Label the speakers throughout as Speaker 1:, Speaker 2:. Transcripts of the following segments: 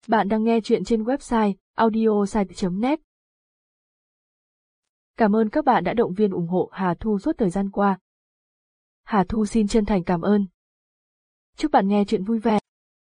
Speaker 1: Bạn đang nghe chuyện trên website audiosite.net. Cảm ơn các bạn đã động viên ủng hộ Hà Thu suốt thời gian qua. Hà Thu xin chân thành cảm ơn. Chúc bạn nghe chuyện vui vẻ.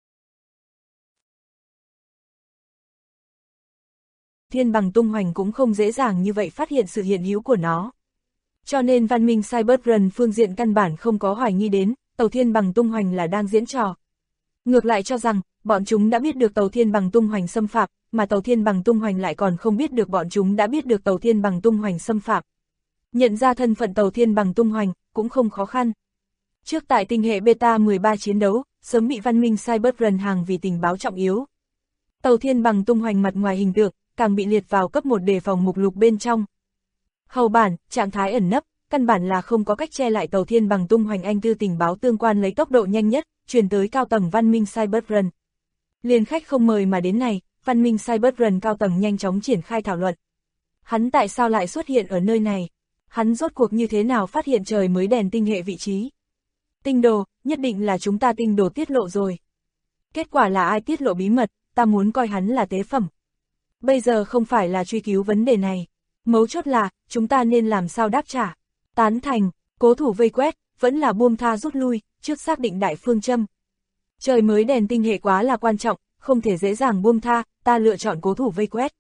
Speaker 2: Thiên bằng tung hoành cũng không dễ dàng như vậy phát hiện sự hiện hữu của nó. Cho nên văn minh Cyberrun phương diện căn bản không có hoài nghi đến, tàu thiên bằng tung hoành là đang diễn trò. Ngược lại cho rằng, bọn chúng đã biết được tàu thiên bằng tung hoành xâm phạm, mà tàu thiên bằng tung hoành lại còn không biết được bọn chúng đã biết được tàu thiên bằng tung hoành xâm phạm. Nhận ra thân phận tàu thiên bằng tung hoành, cũng không khó khăn. Trước tại tinh hệ Beta 13 chiến đấu, sớm bị văn minh Cyberrun hàng vì tình báo trọng yếu. Tàu thiên bằng tung hoành mặt ngoài hình tượng, càng bị liệt vào cấp 1 đề phòng mục lục bên trong. Hầu bản, trạng thái ẩn nấp, căn bản là không có cách che lại tàu thiên bằng tung hoành anh tư tình báo tương quan lấy tốc độ nhanh nhất, truyền tới cao tầng văn minh Cyberrun. Liên khách không mời mà đến này, văn minh Cyberrun cao tầng nhanh chóng triển khai thảo luận. Hắn tại sao lại xuất hiện ở nơi này? Hắn rốt cuộc như thế nào phát hiện trời mới đèn tinh hệ vị trí? Tinh đồ, nhất định là chúng ta tinh đồ tiết lộ rồi. Kết quả là ai tiết lộ bí mật, ta muốn coi hắn là tế phẩm. Bây giờ không phải là truy cứu vấn đề này. Mấu chốt là, chúng ta nên làm sao đáp trả. Tán thành, cố thủ vây quét, vẫn là buông tha rút lui, trước xác định đại phương châm. Trời mới đèn tinh hệ quá là quan trọng, không thể dễ dàng buông tha, ta lựa chọn cố thủ vây quét.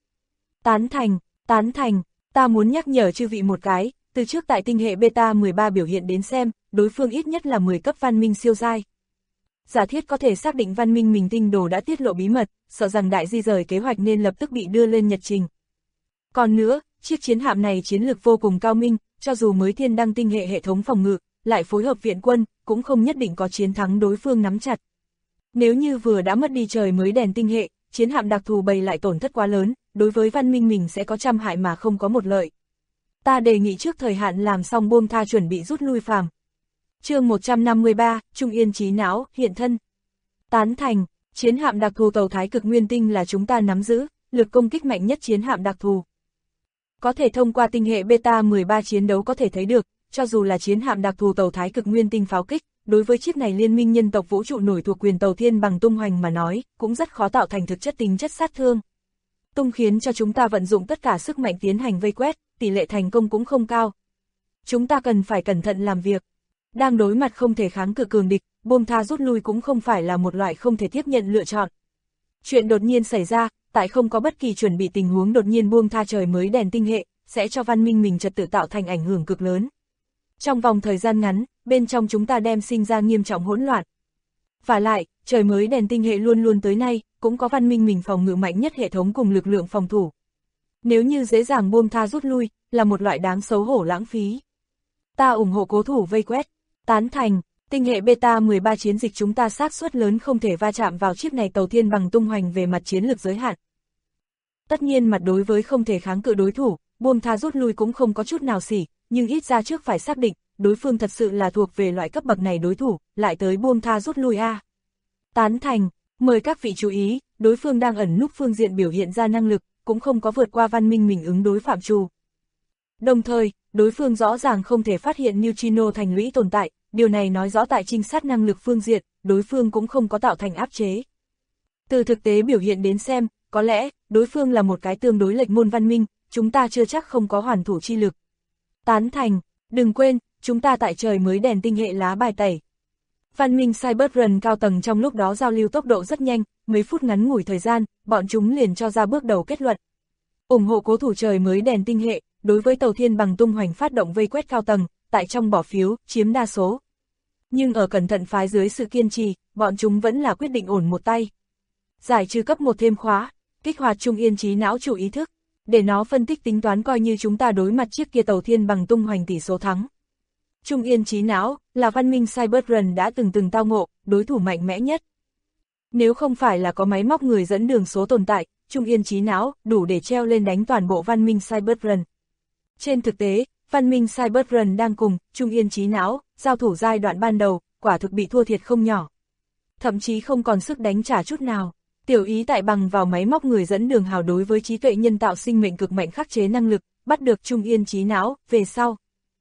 Speaker 2: Tán thành, ta muốn nhắc nhở chư vị một cái, từ trước tại tinh hệ Beta 13 biểu hiện đến xem, đối phương ít nhất là 10 cấp văn minh siêu giai. Giả thiết có thể xác định văn minh mình tinh đồ đã tiết lộ bí mật, sợ rằng đại di rời kế hoạch nên lập tức bị đưa lên nhật trình. Còn nữa, chiếc chiến hạm này chiến lược vô cùng cao minh, cho dù mới thiên đăng tinh hệ hệ thống phòng ngự, lại phối hợp viện quân, cũng không nhất định có chiến thắng đối phương nắm chặt. Nếu như vừa đã mất đi trời mới đèn tinh hệ, chiến hạm đặc thù bày lại tổn thất quá lớn, đối với văn minh mình sẽ có trăm hại mà không có một lợi. Ta đề nghị trước thời hạn làm xong buông tha chuẩn bị rút lui phàm. Chương 153, Trung Yên trí não, hiện thân. Tán thành, chiến hạm đặc thù tàu Thái Cực Nguyên Tinh là chúng ta nắm giữ, lực công kích mạnh nhất chiến hạm đặc thù. Có thể thông qua tinh hệ Beta 13 chiến đấu có thể thấy được, cho dù là chiến hạm đặc thù tàu Thái Cực Nguyên Tinh pháo kích, đối với chiếc này liên minh nhân tộc vũ trụ nổi thuộc quyền tàu thiên bằng tung hoành mà nói, cũng rất khó tạo thành thực chất tính chất sát thương. Tung khiến cho chúng ta vận dụng tất cả sức mạnh tiến hành vây quét, tỷ lệ thành công cũng không cao. Chúng ta cần phải cẩn thận làm việc. Đang đối mặt không thể kháng cự cường địch, buông tha rút lui cũng không phải là một loại không thể tiếp nhận lựa chọn. Chuyện đột nhiên xảy ra, tại không có bất kỳ chuẩn bị tình huống đột nhiên buông tha trời mới đèn tinh hệ, sẽ cho văn minh mình trật tự tạo thành ảnh hưởng cực lớn. Trong vòng thời gian ngắn, bên trong chúng ta đem sinh ra nghiêm trọng hỗn loạn. Vả lại, trời mới đèn tinh hệ luôn luôn tới nay, cũng có văn minh mình phòng ngự mạnh nhất hệ thống cùng lực lượng phòng thủ. Nếu như dễ dàng buông tha rút lui, là một loại đáng xấu hổ lãng phí. Ta ủng hộ cố thủ vây quét. Tán thành, tinh hệ Beta 13 chiến dịch chúng ta xác suất lớn không thể va chạm vào chiếc này tàu thiên bằng tung hoành về mặt chiến lược giới hạn. Tất nhiên mặt đối với không thể kháng cự đối thủ, buông tha rút lui cũng không có chút nào xỉ, nhưng ít ra trước phải xác định, đối phương thật sự là thuộc về loại cấp bậc này đối thủ, lại tới buông tha rút lui a. Tán thành, mời các vị chú ý, đối phương đang ẩn núp phương diện biểu hiện ra năng lực, cũng không có vượt qua văn minh mình ứng đối phạm trù. Đồng thời, đối phương rõ ràng không thể phát hiện neutrino thành lũy tồn tại, điều này nói rõ tại trinh sát năng lực phương diện, đối phương cũng không có tạo thành áp chế. Từ thực tế biểu hiện đến xem, có lẽ, đối phương là một cái tương đối lệch môn văn minh, chúng ta chưa chắc không có hoàn thủ chi lực. Tán thành, đừng quên, chúng ta tại trời mới đèn tinh hệ lá bài tẩy. Văn minh Cyberrun cao tầng trong lúc đó giao lưu tốc độ rất nhanh, mấy phút ngắn ngủi thời gian, bọn chúng liền cho ra bước đầu kết luận. Ủng hộ cố thủ trời mới đèn tinh hệ, đối với tàu thiên bằng tung hoành phát động vây quét cao tầng, tại trong bỏ phiếu, chiếm đa số. Nhưng ở cẩn thận phái dưới sự kiên trì, bọn chúng vẫn là quyết định ổn một tay. Giải trừ cấp 1 thêm khóa, kích hoạt Trung Yên trí não chủ ý thức, để nó phân tích tính toán coi như chúng ta đối mặt chiếc kia tàu thiên bằng tung hoành tỷ số thắng. Trung Yên trí não, là văn minh Cyberrun đã từng tao ngộ, đối thủ mạnh mẽ nhất. Nếu không phải là có máy móc người dẫn đường số tồn tại, Trung Yên trí não, đủ để treo lên đánh toàn bộ văn minh Cyberrun. Trên thực tế, văn minh Cyberrun đang cùng Trung Yên trí não, giao thủ giai đoạn ban đầu, quả thực bị thua thiệt không nhỏ. Thậm chí không còn sức đánh trả chút nào. Tiểu ý tại bằng vào máy móc người dẫn đường hào đối với trí tuệ nhân tạo sinh mệnh cực mạnh khắc chế năng lực, bắt được Trung Yên trí não, về sau.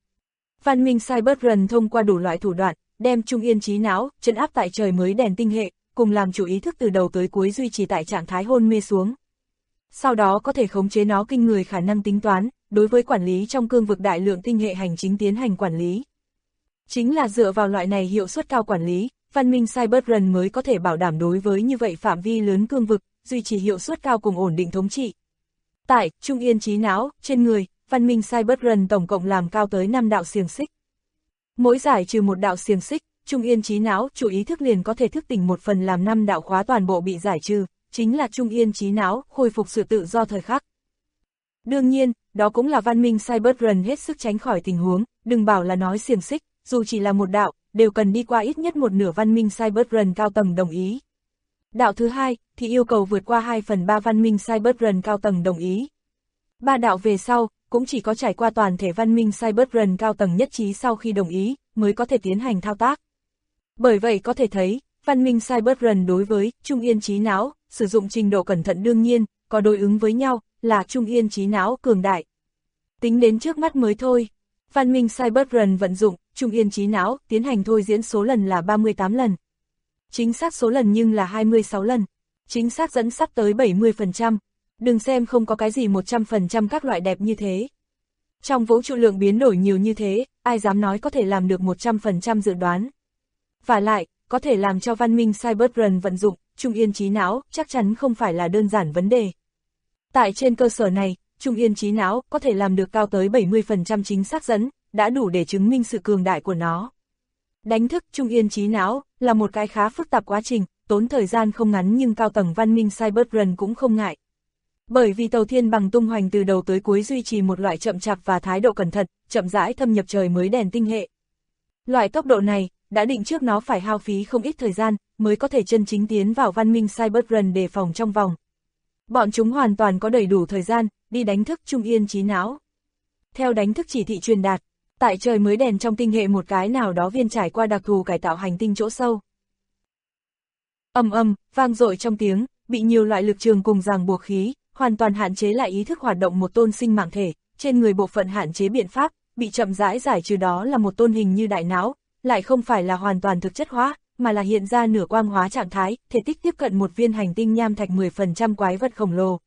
Speaker 2: Văn minh Cyberrun thông qua đủ loại thủ đoạn, đem Trung Yên trí não, trấn áp tại trời mới đèn tinh hệ, cùng làm chủ ý thức từ đầu tới cuối duy trì tại trạng thái hôn mê xuống. Sau đó có thể khống chế nó kinh người khả năng tính toán, đối với quản lý trong cương vực đại lượng tinh hệ hành chính tiến hành quản lý. Chính là dựa vào loại này hiệu suất cao quản lý, văn minh Cyberrun mới có thể bảo đảm đối với như vậy phạm vi lớn cương vực, duy trì hiệu suất cao cùng ổn định thống trị. Tại Trung Yên trí não, trên người, văn minh Cyberrun tổng cộng làm cao tới 5 đạo xiềng xích. Mỗi giải trừ một đạo xiềng xích, Trung Yên trí não, chủ ý thức liền có thể thức tỉnh một phần làm 5 đạo khóa toàn bộ bị giải trừ, chính là Trung Yên trí não, khôi phục sự tự do thời khắc. Đương nhiên, đó cũng là văn minh Cyberrun hết sức tránh khỏi tình huống, đừng bảo là nói xiềng xích, dù chỉ là một đạo, đều cần đi qua ít nhất một nửa văn minh Cyberrun cao tầng đồng ý. Đạo thứ hai, thì yêu cầu vượt qua 2/3 văn minh Cyberrun cao tầng đồng ý. 3 đạo về sau, cũng chỉ có trải qua toàn thể văn minh Cyberrun cao tầng nhất trí sau khi đồng ý, mới có thể tiến hành thao tác. Bởi vậy có thể thấy, văn minh Cyberrun đối với Trung Yên trí não, sử dụng trình độ cẩn thận đương nhiên, có đối ứng với nhau, là Trung Yên trí não cường đại. Tính đến trước mắt mới thôi, văn minh Cyberrun vận dụng Trung Yên trí não tiến hành thôi diễn số lần là 38 lần. Chính xác số lần nhưng là 26 lần. Chính xác dẫn sắp tới 70%. Đừng xem không có cái gì 100% các loại đẹp như thế. Trong vũ trụ lượng biến đổi nhiều như thế, ai dám nói có thể làm được 100% dự đoán. Và lại, có thể làm cho văn minh Cyberrun vận dụng Trung Yên trí não chắc chắn không phải là đơn giản vấn đề. Tại trên cơ sở này, Trung Yên trí não có thể làm được cao tới 70% chính xác dẫn, đã đủ để chứng minh sự cường đại của nó. Đánh thức Trung Yên trí não là một cái khá phức tạp quá trình, tốn thời gian không ngắn nhưng cao tầng văn minh Cyberrun cũng không ngại. Bởi vì tàu thiên bằng tung hoành từ đầu tới cuối duy trì một loại chậm chạp và thái độ cẩn thận, chậm rãi thâm nhập trời mới đèn tinh hệ. Loại tốc độ này, đã định trước nó phải hao phí không ít thời gian, mới có thể chân chính tiến vào văn minh Cyberrun đề phòng trong vòng. Bọn chúng hoàn toàn có đầy đủ thời gian, đi đánh thức Trung Yên trí não. Theo đánh thức chỉ thị truyền đạt, tại trời mới đèn trong tinh hệ một cái nào đó viên trải qua đặc thù cải tạo hành tinh chỗ sâu. Ầm ầm, vang dội trong tiếng, bị nhiều loại lực trường cùng ràng buộc khí, hoàn toàn hạn chế lại ý thức hoạt động một tôn sinh mạng thể, trên người bộ phận hạn chế biện pháp, bị chậm rãi giải trừ đó là một tôn hình như đại não, lại không phải là hoàn toàn thực chất hóa, mà là hiện ra nửa quang hóa trạng thái, thể tích tiếp cận một viên hành tinh nham thạch 10% quái vật khổng lồ.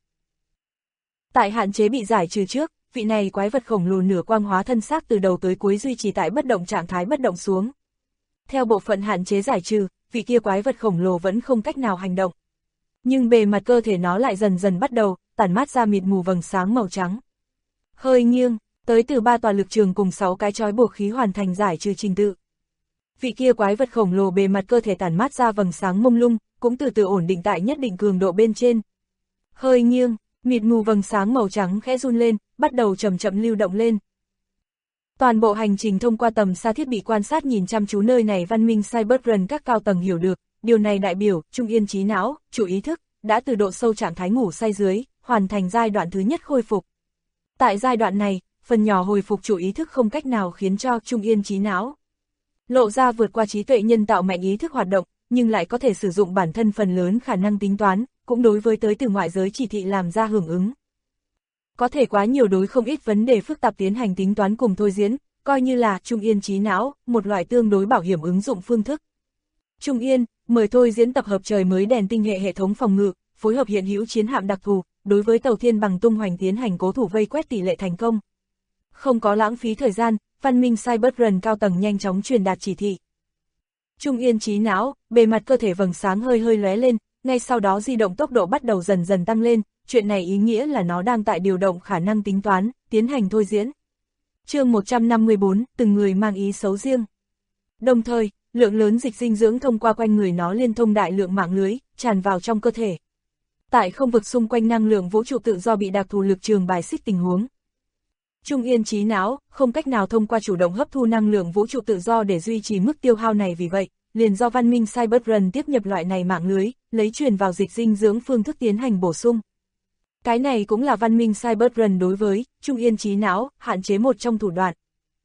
Speaker 2: Tại hạn chế bị giải trừ trước, vị này quái vật khổng lồ nửa quang hóa thân xác từ đầu tới cuối duy trì tại bất động trạng thái bất động xuống. Theo bộ phận hạn chế giải trừ, vị kia quái vật khổng lồ vẫn không cách nào hành động. Nhưng bề mặt cơ thể nó lại dần dần bắt đầu tản mát ra mịt mù vầng sáng màu trắng. Hơi nghiêng, tới từ 3 tòa lực trường cùng 6 cái trói buộc khí hoàn thành giải trừ trình tự. Vị kia quái vật khổng lồ bề mặt cơ thể tản mát ra vầng sáng mông lung, cũng từ từ ổn định tại nhất định cường độ bên trên. Hơi nghiêng, mịt mù vầng sáng màu trắng khẽ run lên, bắt đầu chậm chậm lưu động lên. Toàn bộ hành trình thông qua tầm xa thiết bị quan sát nhìn chăm chú nơi này văn minh Cyberrun các cao tầng hiểu được, điều này đại biểu Trung Yên trí não, chủ ý thức, đã từ độ sâu trạng thái ngủ say dưới, hoàn thành giai đoạn thứ nhất khôi phục. Tại giai đoạn này, phần nhỏ hồi phục chủ ý thức không cách nào khiến cho Trung Yên trí não lộ ra vượt qua trí tuệ nhân tạo mạnh ý thức hoạt động, nhưng lại có thể sử dụng bản thân phần lớn khả năng tính toán, cũng đối với tới từ ngoại giới chỉ thị làm ra hưởng ứng. Có thể quá nhiều đối không ít vấn đề phức tạp tiến hành tính toán cùng thôi diễn, coi như là Trung Yên trí não, một loại tương đối bảo hiểm ứng dụng phương thức. Trung Yên, mời thôi diễn tập hợp trời mới đèn tinh hệ hệ thống phòng ngự, phối hợp hiện hữu chiến hạm đặc thù, đối với tàu thiên bằng tung hoành tiến hành cố thủ vây quét tỷ lệ thành công. Không có lãng phí thời gian, văn minh Cyberrun cao tầng nhanh chóng truyền đạt chỉ thị. Trung Yên trí não, bề mặt cơ thể vầng sáng hơi hơi lóe lên, ngay sau đó di động tốc độ bắt đầu dần dần tăng lên, chuyện này ý nghĩa là nó đang tại điều động khả năng tính toán, tiến hành thôi diễn. Chương 154, từng người mang ý xấu riêng. Đồng thời, lượng lớn dịch dinh dưỡng thông qua quanh người nó liên thông đại lượng mạng lưới, tràn vào trong cơ thể. Tại không vực xung quanh năng lượng vũ trụ tự do bị đặc thù lực trường bài xích tình huống. Trung Yên trí não, không cách nào thông qua chủ động hấp thu năng lượng vũ trụ tự do để duy trì mức tiêu hao này vì vậy, liền do văn minh Cyberrun tiếp nhập loại này mạng lưới, lấy truyền vào dịch dinh dưỡng phương thức tiến hành bổ sung. Cái này cũng là văn minh Cyberrun đối với Trung Yên trí não, hạn chế một trong thủ đoạn.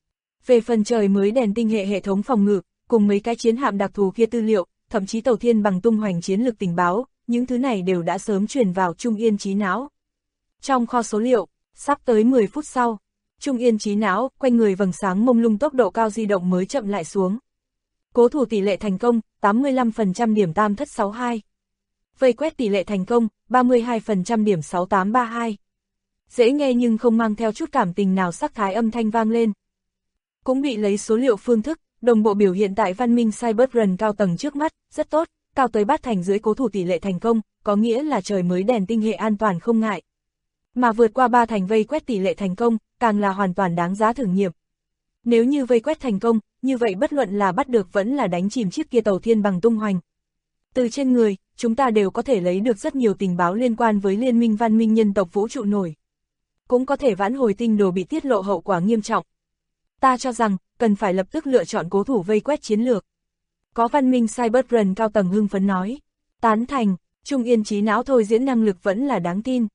Speaker 2: Về phần trời mới đèn tinh hệ hệ thống phòng ngự, cùng mấy cái chiến hạm đặc thù kia tư liệu, thậm chí tàu thiên bằng tung hoành chiến lược tình báo, những thứ này đều đã sớm truyền vào Trung Yên trí não. Trong kho số liệu, sắp tới 10 phút sau, Trung Yên trí não, quanh người vầng sáng mông lung tốc độ cao di động mới chậm lại xuống. Cố thủ tỷ lệ thành công, 85% điểm tam thất 62. Vây quét tỷ lệ thành công, 32% điểm 6832. Dễ nghe nhưng không mang theo chút cảm tình nào, sắc thái âm thanh vang lên. Cũng bị lấy số liệu phương thức, đồng bộ biểu hiện tại văn minh Cyberrun cao tầng trước mắt, rất tốt, cao tới bát thành dưới cố thủ tỷ lệ thành công, có nghĩa là trời mới đèn tinh hệ an toàn không ngại. Mà vượt qua 3 thành vây quét tỷ lệ thành công, càng là hoàn toàn đáng giá thử nghiệm. Nếu như vây quét thành công, như vậy bất luận là bắt được vẫn là đánh chìm chiếc kia tàu thiên bằng tung hoành. Từ trên người, chúng ta đều có thể lấy được rất nhiều tình báo liên quan với liên minh văn minh nhân tộc vũ trụ nổi. Cũng có thể vãn hồi tinh đồ bị tiết lộ hậu quả nghiêm trọng. Ta cho rằng, cần phải lập tức lựa chọn cố thủ vây quét chiến lược. Có văn minh Cyberrun cao tầng hưng phấn nói. Tán thành, Trung Yên trí não thôi diễn năng lực vẫn là đáng tin.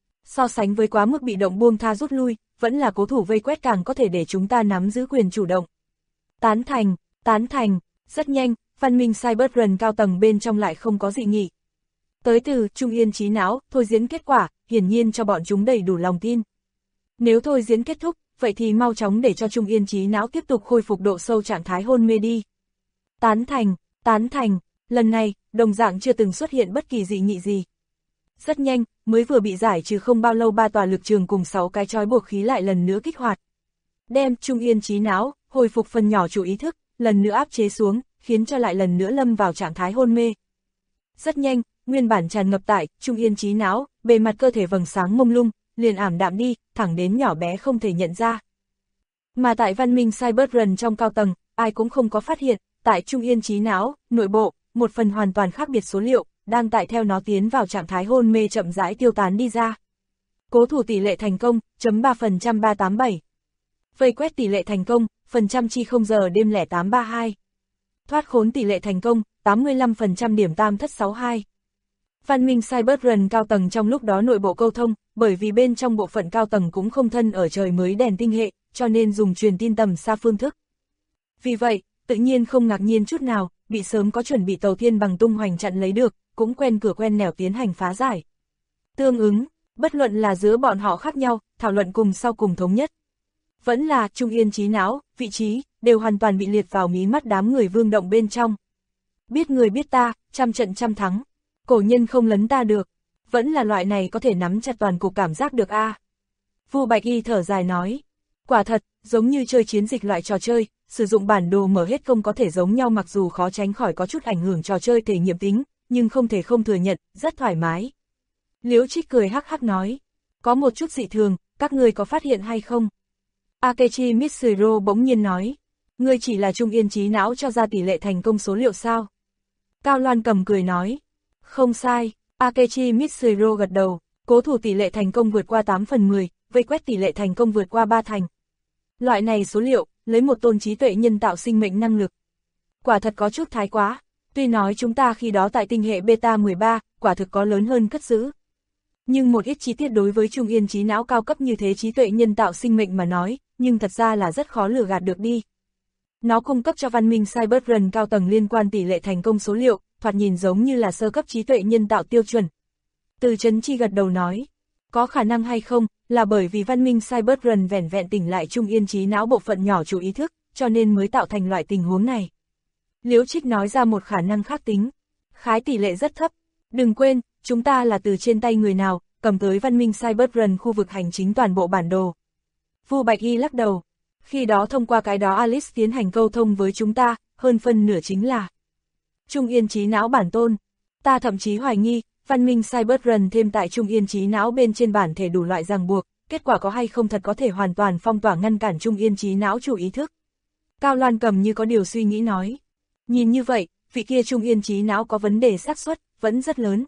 Speaker 2: So sánh với quá mức bị động buông tha rút lui, vẫn là cố thủ vây quét càng có thể để chúng ta nắm giữ quyền chủ động. Tán thành, rất nhanh, văn minh Cyberrun cao tầng bên trong lại không có dị nghị. Tới từ Trung Yên trí não, thôi diễn kết quả, hiển nhiên cho bọn chúng đầy đủ lòng tin. Nếu thôi diễn kết thúc, vậy thì mau chóng để cho Trung Yên trí não tiếp tục khôi phục độ sâu trạng thái hôn mê đi. Tán thành, lần này, đồng dạng chưa từng xuất hiện bất kỳ dị nghị gì. Rất nhanh, mới vừa bị giải trừ không bao lâu 3 tòa lực trường cùng 6 cái trói buộc khí lại lần nữa kích hoạt. Đem Trung Yên trí não, hồi phục phần nhỏ chủ ý thức, lần nữa áp chế xuống, khiến cho lại lần nữa lâm vào trạng thái hôn mê. Rất nhanh, nguyên bản tràn ngập tại Trung Yên trí não, bề mặt cơ thể vầng sáng mông lung, liền ảm đạm đi, thẳng đến nhỏ bé không thể nhận ra. Mà tại văn minh Cyberrun trong cao tầng, ai cũng không có phát hiện, tại Trung Yên trí não, nội bộ, một phần hoàn toàn khác biệt số liệu, đang tại theo nó tiến vào trạng thái hôn mê chậm rãi tiêu tán đi ra. Cố thủ tỷ lệ thành công, .3% 387. Vây quét tỷ lệ thành công, phần trăm chi 0 giờ đêm 0832. Thoát khốn tỷ lệ thành công, 85% điểm tam thất 62. Văn minh Cyberrun cao tầng trong lúc đó nội bộ câu thông, bởi vì bên trong bộ phận cao tầng cũng không thân ở trời mới đèn tinh hệ, cho nên dùng truyền tin tầm xa phương thức. Vì vậy, tự nhiên không ngạc nhiên chút nào, bị sớm có chuẩn bị tàu thiên bằng tung hoành chặn lấy được, cũng quen cửa quen nẻo tiến hành phá giải. Tương ứng, bất luận là giữa bọn họ khác nhau, thảo luận cùng sau cùng thống nhất. Vẫn là Trung Yên trí não, vị trí, đều hoàn toàn bị liệt vào mí mắt đám người Vương Động bên trong. Biết người biết ta, trăm trận trăm thắng. Cổ nhân không lấn ta được. Vẫn là loại này có thể nắm chặt toàn cục cảm giác được a. Vu Bạch Y thở dài nói. Quả thật, giống như chơi chiến dịch loại trò chơi, sử dụng bản đồ mở hết công có thể giống nhau, mặc dù khó tránh khỏi có chút ảnh hưởng trò chơi thể nghiệm tính, nhưng không thể không thừa nhận, rất thoải mái. Liễu Trích cười hắc hắc nói. Có một chút dị thường, các ngươi có phát hiện hay không? Akechi Mitsuro bỗng nhiên nói. Ngươi chỉ là Trung Yên trí não cho ra tỷ lệ thành công số liệu sao? Cao Loan Cầm cười nói. Không sai, Akechi Mitsuro gật đầu, cố thủ tỷ lệ thành công vượt qua 8/10, vây quét tỷ lệ thành công vượt qua 3 thành. Loại này số liệu, lấy một tôn trí tuệ nhân tạo sinh mệnh năng lực. Quả thật có chút thái quá, tuy nói chúng ta khi đó tại tinh hệ Beta 13, quả thực có lớn hơn cất giữ. Nhưng một ít chi tiết đối với Trung Yên trí não cao cấp như thế trí tuệ nhân tạo sinh mệnh mà nói, nhưng thật ra là rất khó lừa gạt được đi. Nó cung cấp cho văn minh Cyberrun cao tầng liên quan tỷ lệ thành công số liệu, thoạt nhìn giống như là sơ cấp trí tuệ nhân tạo tiêu chuẩn. Từ Chấn Chi gật đầu nói, có khả năng hay không, là bởi vì văn minh Cyberrun vẻn vẹn tỉnh lại Trung Yên trí não bộ phận nhỏ chủ ý thức, cho nên mới tạo thành loại tình huống này. Liễu Trích nói ra một khả năng khác tính, khái tỷ lệ rất thấp. Đừng quên, chúng ta là từ trên tay người nào, cầm tới văn minh Cyberrun khu vực hành chính toàn bộ bản đồ. Vu Bạch Y lắc đầu, khi đó thông qua cái đó Alice tiến hành câu thông với chúng ta, hơn phân nửa chính là Trung Yên trí não bản tôn. Ta thậm chí hoài nghi, văn minh Cyberrun thêm tại Trung Yên trí não bên trên bản thể đủ loại ràng buộc, kết quả có hay không thật có thể hoàn toàn phong tỏa ngăn cản Trung Yên trí não chủ ý thức. Cao Loan Cầm như có điều suy nghĩ nói. Nhìn như vậy, vị kia Trung Yên trí não có vấn đề xác suất vẫn rất lớn.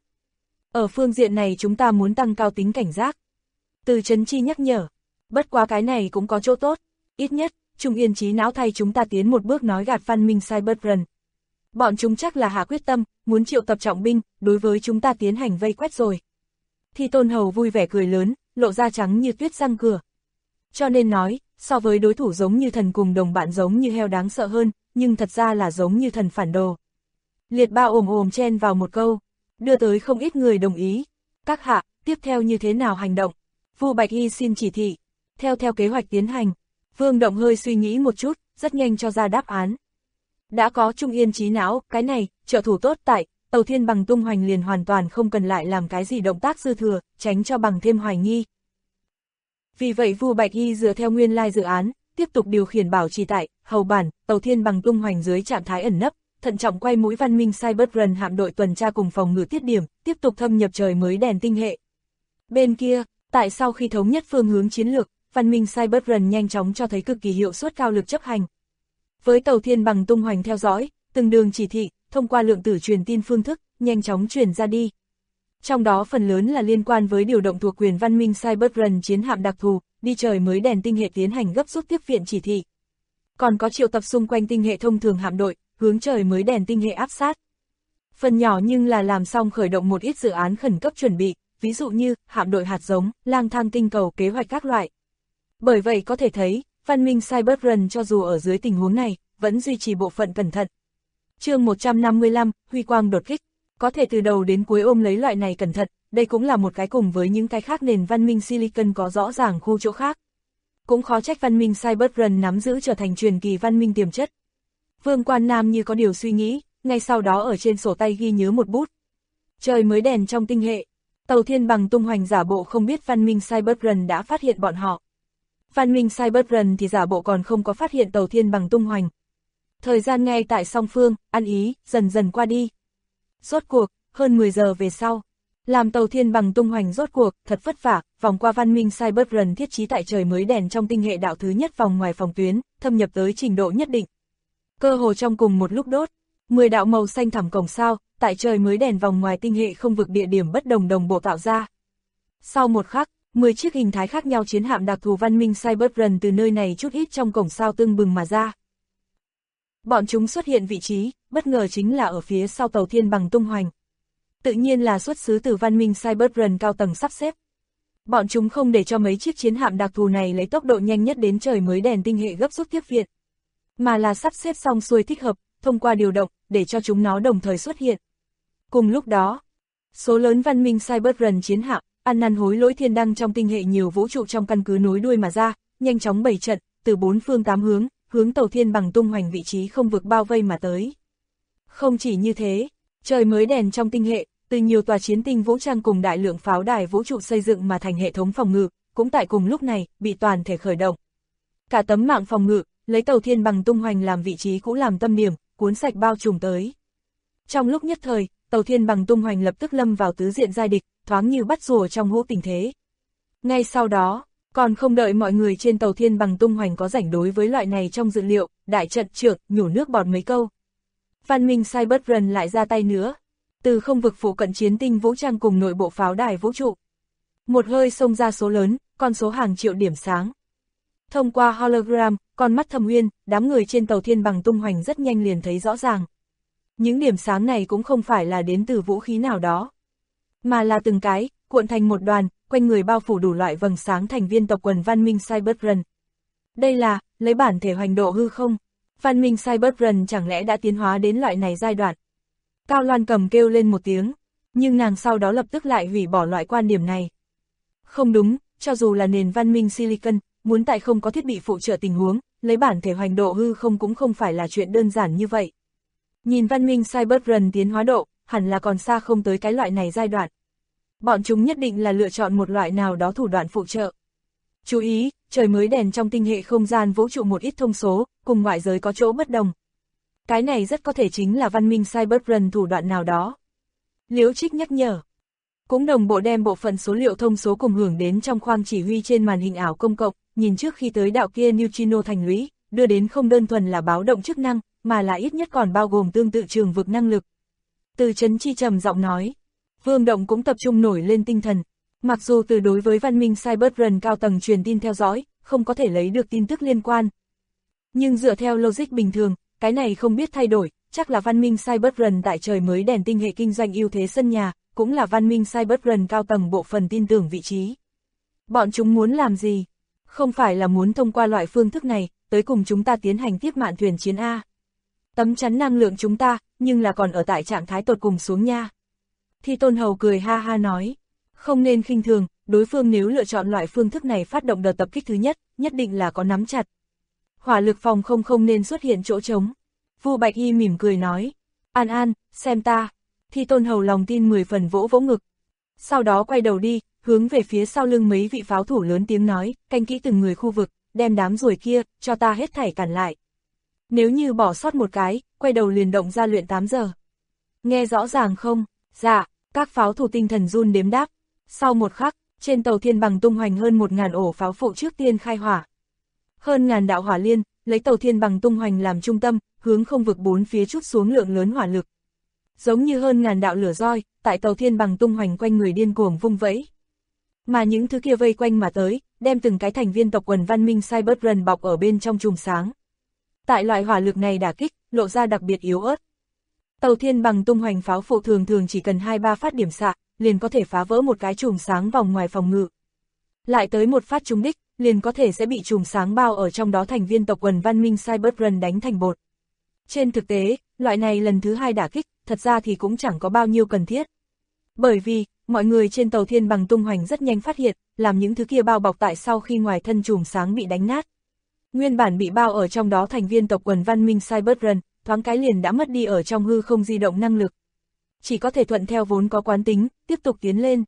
Speaker 2: Ở phương diện này chúng ta muốn tăng cao tính cảnh giác. Từ Chấn Chi nhắc nhở, bất quá cái này cũng có chỗ tốt, ít nhất, Trung Yên trí não thay chúng ta tiến một bước nói gạt văn minh Cyberrun. Bọn chúng chắc là hạ quyết tâm, muốn triệu tập trọng binh, đối với chúng ta tiến hành vây quét rồi. Thi Tôn Hầu vui vẻ cười lớn, lộ ra trắng như tuyết răng cửa. Cho nên nói, so với đối thủ giống như thần cùng đồng bạn giống như heo đáng sợ hơn, nhưng thật ra là giống như thần phản đồ. Liệt Ba ồm chen vào một câu, đưa tới không ít người đồng ý. Các hạ, tiếp theo như thế nào hành động? Vu Bạch Y xin chỉ thị, theo kế hoạch tiến hành. Vương Động hơi suy nghĩ một chút, rất nhanh cho ra đáp án. Đã có Trung Yên trí não, cái này, trợ thủ tốt tại, tàu thiên bằng tung hoành liền hoàn toàn không cần lại làm cái gì động tác dư thừa, tránh cho bằng thêm hoài nghi. Vì vậy Vu Bạch Y dựa theo nguyên lai dự án, tiếp tục điều khiển bảo trì tại, hầu bản, tàu thiên bằng tung hoành dưới trạng thái ẩn nấp, thận trọng quay mũi văn minh Cyberrun hạm đội tuần tra cùng phòng ngự tiết điểm, tiếp tục thâm nhập trời mới đèn tinh hệ. Bên kia, tại sau khi thống nhất phương hướng chiến lược, văn minh Cyberrun nhanh chóng cho thấy cực kỳ hiệu suất cao lực chấp hành. Với tàu thiên bằng tung hoành theo dõi, từng đường chỉ thị, thông qua lượng tử truyền tin phương thức, nhanh chóng truyền ra đi. Trong đó phần lớn là liên quan với điều động thuộc quyền văn minh Cyberrun chiến hạm đặc thù, đi trời mới đèn tinh hệ tiến hành gấp rút tiếp viện chỉ thị. Còn có triệu tập xung quanh tinh hệ thông thường hạm đội, hướng trời mới đèn tinh hệ áp sát. Phần nhỏ nhưng là làm xong khởi động một ít dự án khẩn cấp chuẩn bị, ví dụ như hạm đội hạt giống, lang thang tinh cầu kế hoạch các loại. Bởi vậy có thể thấy, văn minh Cyberrun cho dù ở dưới tình huống này, vẫn duy trì bộ phận cẩn thận. Chương 155, Huy quang đột kích. Có thể từ đầu đến cuối ôm lấy loại này cẩn thận, đây cũng là một cái cùng với những cái khác nền văn minh Silicon có rõ ràng khu chỗ khác. Cũng khó trách văn minh Cyberrun nắm giữ trở thành truyền kỳ văn minh tiềm chất. Vương Quan Nam như có điều suy nghĩ, ngay sau đó ở trên sổ tay ghi nhớ một bút. Trời mới đèn trong tinh hệ, tàu thiên bằng tung hoành giả bộ không biết văn minh Cyberrun đã phát hiện bọn họ. Văn minh Cyberrun thì giả bộ còn không có phát hiện tàu thiên bằng tung hoành. Thời gian ngay tại song phương, ăn ý, dần dần qua đi. Rốt cuộc, hơn 10 giờ về sau, làm tàu thiên bằng tung hoành rốt cuộc, thật vất vả, vòng qua văn minh Cyberrun thiết trí tại trời mới đèn trong tinh hệ đạo thứ nhất vòng ngoài phòng tuyến, thâm nhập tới trình độ nhất định. Cơ hồ trong cùng một lúc đốt, 10 đạo màu xanh thẳm cổng sao, tại trời mới đèn vòng ngoài tinh hệ không vực địa điểm bất đồng đồng bộ tạo ra. Sau một khắc, 10 chiếc hình thái khác nhau chiến hạm đặc thù văn minh Cyberrun từ nơi này chút ít trong cổng sao tưng bừng mà ra. Bọn chúng xuất hiện vị trí, bất ngờ chính là ở phía sau tàu thiên bằng tung hoành. Tự nhiên là xuất xứ từ văn minh Cyberrun cao tầng sắp xếp. Bọn chúng không để cho mấy chiếc chiến hạm đặc thù này lấy tốc độ nhanh nhất đến trời mới đèn tinh hệ gấp rút tiếp viện, mà là sắp xếp xong xuôi thích hợp, thông qua điều động, để cho chúng nó đồng thời xuất hiện. Cùng lúc đó, số lớn văn minh Cyberrun chiến hạm, ăn năn hối lỗi thiên đăng trong tinh hệ nhiều vũ trụ trong căn cứ nối đuôi mà ra, nhanh chóng bày trận, từ 4 phương 8 hướng tàu thiên bằng tung hoành vị trí không vực bao vây mà tới. Không chỉ như thế, trời mới đèn trong tinh hệ, từ nhiều tòa chiến tinh vũ trang cùng đại lượng pháo đài vũ trụ xây dựng mà thành hệ thống phòng ngự, cũng tại cùng lúc này, bị toàn thể khởi động. Cả tấm mạng phòng ngự, lấy tàu thiên bằng tung hoành làm vị trí cũ làm tâm điểm, cuốn sạch bao trùm tới. Trong lúc nhất thời, tàu thiên bằng tung hoành lập tức lâm vào tứ diện giai địch, thoáng như bắt rùa trong hũ tình thế. Ngay sau đó, còn không đợi mọi người trên tàu thiên bằng tung hoành có rảnh đối với loại này trong dự liệu, đại trận trượt, nhổ nước bọt mấy câu. Văn minh Cyberrun lại ra tay nữa. Từ không vực phụ cận chiến tinh vũ trang cùng nội bộ pháo đài vũ trụ. Một hơi xông ra số lớn, con số hàng triệu điểm sáng. Thông qua hologram, con mắt thâm uyên, đám người trên tàu thiên bằng tung hoành rất nhanh liền thấy rõ ràng. Những điểm sáng này cũng không phải là đến từ vũ khí nào đó, mà là từng cái, cuộn thành một đoàn, quanh người bao phủ đủ loại vầng sáng thành viên tộc quần văn minh Cyberrun. Đây là, lấy bản thể hoành độ hư không, văn minh Cyberrun chẳng lẽ đã tiến hóa đến loại này giai đoạn. Cao Loan Cầm kêu lên một tiếng, nhưng nàng sau đó lập tức lại hủy bỏ loại quan điểm này. Không đúng, cho dù là nền văn minh Silicon, muốn tại không có thiết bị phụ trợ tình huống, lấy bản thể hoành độ hư không cũng không phải là chuyện đơn giản như vậy. Nhìn văn minh Cyberrun tiến hóa độ, hẳn là còn xa không tới cái loại này giai đoạn. Bọn chúng nhất định là lựa chọn một loại nào đó thủ đoạn phụ trợ. Chú ý, trời mới đèn trong tinh hệ không gian vũ trụ một ít thông số, cùng ngoại giới có chỗ bất đồng. Cái này rất có thể chính là văn minh Cyberrun thủ đoạn nào đó. Liễu Trích nhắc nhở. Cũng đồng bộ đem bộ phận số liệu thông số cùng hưởng đến trong khoang chỉ huy trên màn hình ảo công cộng, nhìn trước khi tới đạo kia neutrino thành lũy, đưa đến không đơn thuần là báo động chức năng, mà là ít nhất còn bao gồm tương tự trường vực năng lực. Từ Trấn Chi trầm giọng nói. Vương Động cũng tập trung nổi lên tinh thần. Mặc dù từ đối với văn minh Cyberrun cao tầng truyền tin theo dõi, không có thể lấy được tin tức liên quan. Nhưng dựa theo logic bình thường, cái này không biết thay đổi, chắc là văn minh Cyberrun tại trời mới đèn tinh hệ kinh doanh ưu thế sân nhà, cũng là văn minh Cyberrun cao tầng bộ phận tin tưởng vị trí. Bọn chúng muốn làm gì? Không phải là muốn thông qua loại phương thức này, tới cùng chúng ta tiến hành tiếp mạn thuyền chiến A. Tấm chắn năng lượng chúng ta, nhưng là còn ở tại trạng thái tột cùng xuống nha. Thi Tôn Hầu cười ha ha nói, không nên khinh thường, đối phương nếu lựa chọn loại phương thức này phát động đợt tập kích thứ nhất, nhất định là có nắm chặt. Hỏa lực phòng không nên xuất hiện chỗ trống. Vu Bạch Y mỉm cười nói, An An, xem ta. Thi Tôn Hầu lòng tin 10 phần vỗ vỗ ngực. Sau đó quay đầu đi, hướng về phía sau lưng mấy vị pháo thủ lớn tiếng nói, canh kỹ từng người khu vực, đem đám ruồi kia, cho ta hết thảy cản lại. Nếu như bỏ sót một cái, quay đầu liền động ra luyện 8 giờ. Nghe rõ ràng không? Dạ, các pháo thủ tinh thần run đếm đáp. Sau một khắc, trên tàu Thiên Bằng tung hoành hơn 1000 ổ pháo phụ trước tiên khai hỏa. Hơn ngàn đạo hỏa liên, lấy tàu Thiên Bằng tung hoành làm trung tâm, hướng không vực bốn phía trút xuống lượng lớn hỏa lực. Giống như hơn ngàn đạo lửa roi, tại tàu Thiên Bằng tung hoành quanh người điên cuồng vung vẫy. Mà những thứ kia vây quanh mà tới, đem từng cái thành viên tộc quần văn minh Cyberrun bọc ở bên trong chùm sáng. Tại loại hỏa lực này đả kích, lộ ra đặc biệt yếu ớt. Tàu Thiên Bằng tung hoành pháo phụ thường thường chỉ cần 2-3 phát điểm xạ, liền có thể phá vỡ một cái chùm sáng vòng ngoài phòng ngự. Lại tới một phát trúng đích, liền có thể sẽ bị chùm sáng bao ở trong đó thành viên tộc quần văn minh Cyberrun đánh thành bột. Trên thực tế, loại này lần thứ 2 đả kích, thật ra thì cũng chẳng có bao nhiêu cần thiết. Bởi vì, mọi người trên tàu Thiên Bằng tung hoành rất nhanh phát hiện, làm những thứ kia bao bọc tại sau khi ngoài thân chùm sáng bị đánh nát. Nguyên bản bị bao ở trong đó thành viên tộc quần văn minh Cyberrun, thoáng cái liền đã mất đi ở trong hư không di động năng lực. Chỉ có thể thuận theo vốn có quán tính, tiếp tục tiến lên.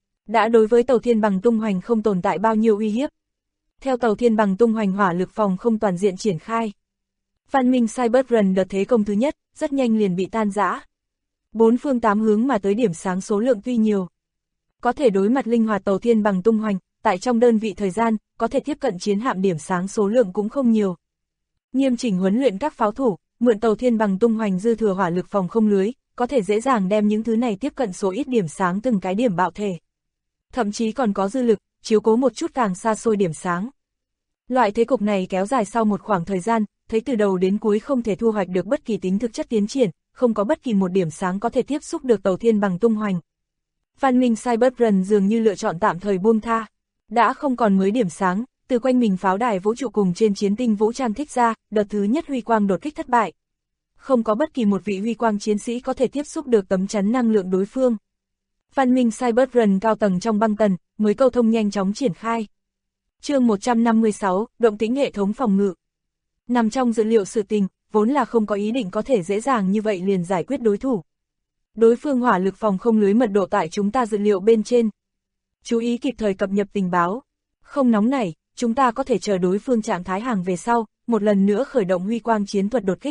Speaker 2: Đã đối với tàu Thiên Bằng tung hoành không tồn tại bao nhiêu uy hiếp. Theo tàu Thiên Bằng tung hoành hỏa lực phòng không toàn diện triển khai. Văn minh Cyberrun đợt thế công thứ nhất, rất nhanh liền bị tan rã. Bốn phương tám hướng mà tới điểm sáng số lượng tuy nhiều. Có thể đối mặt linh hoạt tàu Thiên Bằng tung hoành, tại trong đơn vị thời gian, có thể tiếp cận chiến hạm điểm sáng số lượng cũng không nhiều. Nghiêm chỉnh huấn luyện các pháo thủ, mượn tàu Thiên Bằng tung hoành dư thừa hỏa lực phòng không lưới, có thể dễ dàng đem những thứ này tiếp cận số ít điểm sáng từng cái điểm bạo thể. Thậm chí còn có dư lực, chiếu cố một chút càng xa xôi điểm sáng. Loại thế cục này kéo dài sau một khoảng thời gian, thấy từ đầu đến cuối không thể thu hoạch được bất kỳ tính thực chất tiến triển, không có bất kỳ một điểm sáng có thể tiếp xúc được tàu Thiên Bằng tung hoành. Văn minh Cyberrun dường như lựa chọn tạm thời buông tha. Đã không còn mới điểm sáng, từ quanh mình pháo đài vũ trụ cùng trên chiến tinh vũ trang thích ra, đợt thứ nhất huy quang đột kích thất bại. Không có bất kỳ một vị huy quang chiến sĩ có thể tiếp xúc được tấm chắn năng lượng đối phương. Văn minh Cyberrun cao tầng trong băng tần, mới câu thông nhanh chóng triển khai. Chương 156, động tĩnh hệ thống phòng ngự. Nằm trong dữ liệu sự tình, vốn là không có ý định có thể dễ dàng như vậy liền giải quyết đối thủ. Đối phương hỏa lực phòng không lưới mật độ tại chúng ta dữ liệu bên trên. Chú ý kịp thời cập nhật tình báo. Không nóng nảy, chúng ta có thể chờ đối phương trạng thái hàng về sau, một lần nữa khởi động huy quang chiến thuật đột kích.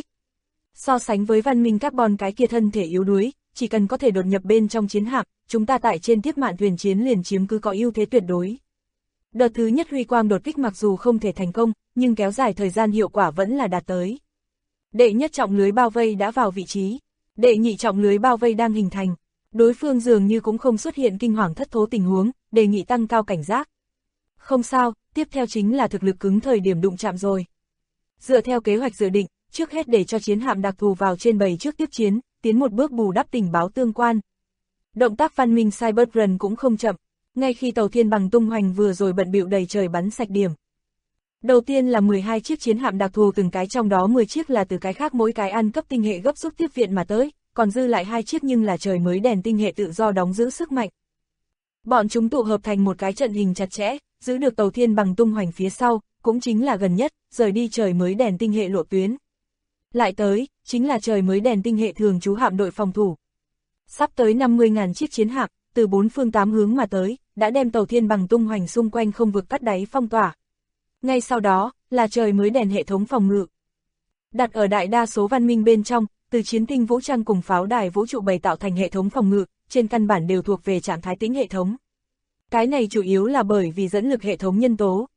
Speaker 2: So sánh với văn minh carbon cái kia thân thể yếu đuối, chỉ cần có thể đột nhập bên trong chiến hạm, chúng ta tại trên tiếp mạn thuyền chiến liền chiếm cứ có ưu thế tuyệt đối. Đợt thứ nhất huy quang đột kích mặc dù không thể thành công, nhưng kéo dài thời gian hiệu quả vẫn là đạt tới. Đệ nhất trọng lưới bao vây đã vào vị trí, đệ nhị trọng lưới bao vây đang hình thành. Đối phương dường như cũng không xuất hiện kinh hoàng thất thố tình huống, đề nghị tăng cao cảnh giác. Không sao, tiếp theo chính là thực lực cứng thời điểm đụng chạm rồi. Dựa theo kế hoạch dự định, trước hết để cho chiến hạm đặc thù vào trên bầy trước tiếp chiến, tiến một bước bù đắp tình báo tương quan. Động tác văn minh Cyberrun cũng không chậm, ngay khi tàu Thiên Bằng tung hoành vừa rồi bận bịu đầy trời bắn sạch điểm. Đầu tiên là 12 chiếc chiến hạm đặc thù, từng cái trong đó 10 chiếc là từ cái khác mỗi cái ăn cấp tinh hệ gấp rút tiếp viện mà tới, còn dư lại 2 chiếc nhưng là trời mới đèn tinh hệ tự do đóng giữ sức mạnh. Bọn chúng tụ hợp thành một cái trận hình chặt chẽ, giữ được tàu Thiên Bằng tung hoành phía sau, cũng chính là gần nhất, rời đi trời mới đèn tinh hệ lộ tuyến. Lại tới, chính là trời mới đèn tinh hệ thường trú hạm đội phòng thủ. Sắp tới 50.000 chiếc chiến hạm, từ 4 phương 8 hướng mà tới, đã đem tàu Thiên Bằng tung hoành xung quanh không vực cắt đáy phong tỏa. Ngay sau đó, là trời mới đèn hệ thống phòng ngự. Đặt ở đại đa số văn minh bên trong, từ chiến tinh vũ trang cùng pháo đài vũ trụ bày tạo thành hệ thống phòng ngự, trên căn bản đều thuộc về trạng thái tĩnh hệ thống. Cái này chủ yếu là bởi vì dẫn lực hệ thống nhân tố.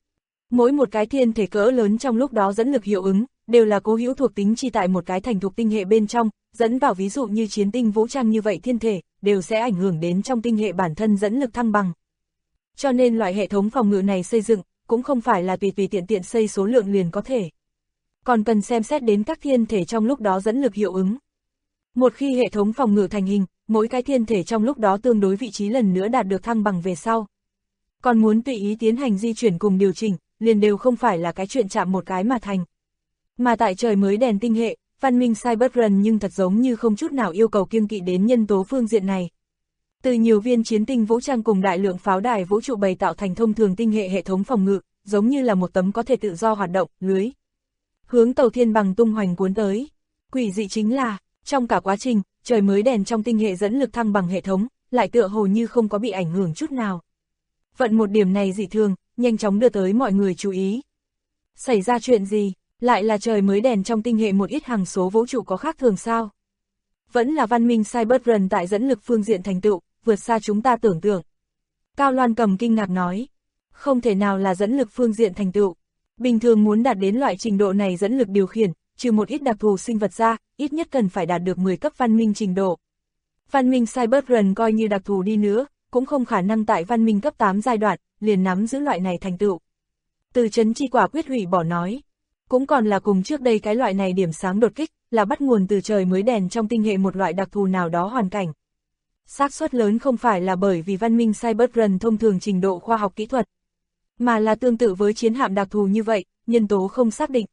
Speaker 2: Mỗi một cái thiên thể cỡ lớn trong lúc đó dẫn lực hiệu ứng, đều là cố hữu thuộc tính chỉ tại một cái thành thuộc tinh hệ bên trong, dẫn vào ví dụ như chiến tinh vũ trang như vậy thiên thể, đều sẽ ảnh hưởng đến trong tinh hệ bản thân dẫn lực thăng bằng. Cho nên loại hệ thống phòng ngự này xây dựng, cũng không phải là tùy tiện xây số lượng liền có thể. Còn cần xem xét đến các thiên thể trong lúc đó dẫn lực hiệu ứng. Một khi hệ thống phòng ngự thành hình, mỗi cái thiên thể trong lúc đó tương đối vị trí lần nữa đạt được thăng bằng về sau. Còn muốn tùy ý tiến hành di chuyển cùng điều chỉnh, liền đều không phải là cái chuyện chạm một cái mà thành. Mà tại trời mới đèn tinh hệ, văn minh Cyberrun nhưng thật giống như không chút nào yêu cầu kiêng kỵ đến nhân tố phương diện này. Từ nhiều viên chiến tinh vũ trang cùng đại lượng pháo đài vũ trụ bày tạo thành thông thường tinh hệ hệ thống phòng ngự, giống như là một tấm có thể tự do hoạt động, lưới. Hướng tàu Thiên Bằng tung hoành cuốn tới, Quỷ dị chính là, trong cả quá trình, trời mới đèn trong tinh hệ dẫn lực thăng bằng hệ thống, lại tựa hồ như không có bị ảnh hưởng chút nào. Vận một điểm này dị thường, nhanh chóng đưa tới mọi người chú ý. Xảy ra chuyện gì, lại là trời mới đèn trong tinh hệ một ít hằng số vũ trụ có khác thường sao? Vẫn là văn minh Cybertron tại dẫn lực phương diện thành tựu, vượt xa chúng ta tưởng tượng. Cao Loan Cầm kinh ngạc nói, không thể nào là dẫn lực phương diện thành tựu. Bình thường muốn đạt đến loại trình độ này dẫn lực điều khiển, trừ một ít đặc thù sinh vật ra, ít nhất cần phải đạt được 10 cấp văn minh trình độ. Văn minh Cybertron coi như đặc thù đi nữa, cũng không khả năng tại văn minh cấp 8 giai đoạn, liền nắm giữ loại này thành tựu. Từ Chấn Chi quả quyết hủy bỏ nói, cũng còn là cùng trước đây cái loại này điểm sáng đột kích, là bắt nguồn từ trời mới đèn trong tinh hệ một loại đặc thù nào đó hoàn cảnh. Xác suất lớn không phải là bởi vì văn minh Cybertron thông thường trình độ khoa học kỹ thuật, mà là tương tự với chiến hạm đặc thù như vậy, nhân tố không xác định.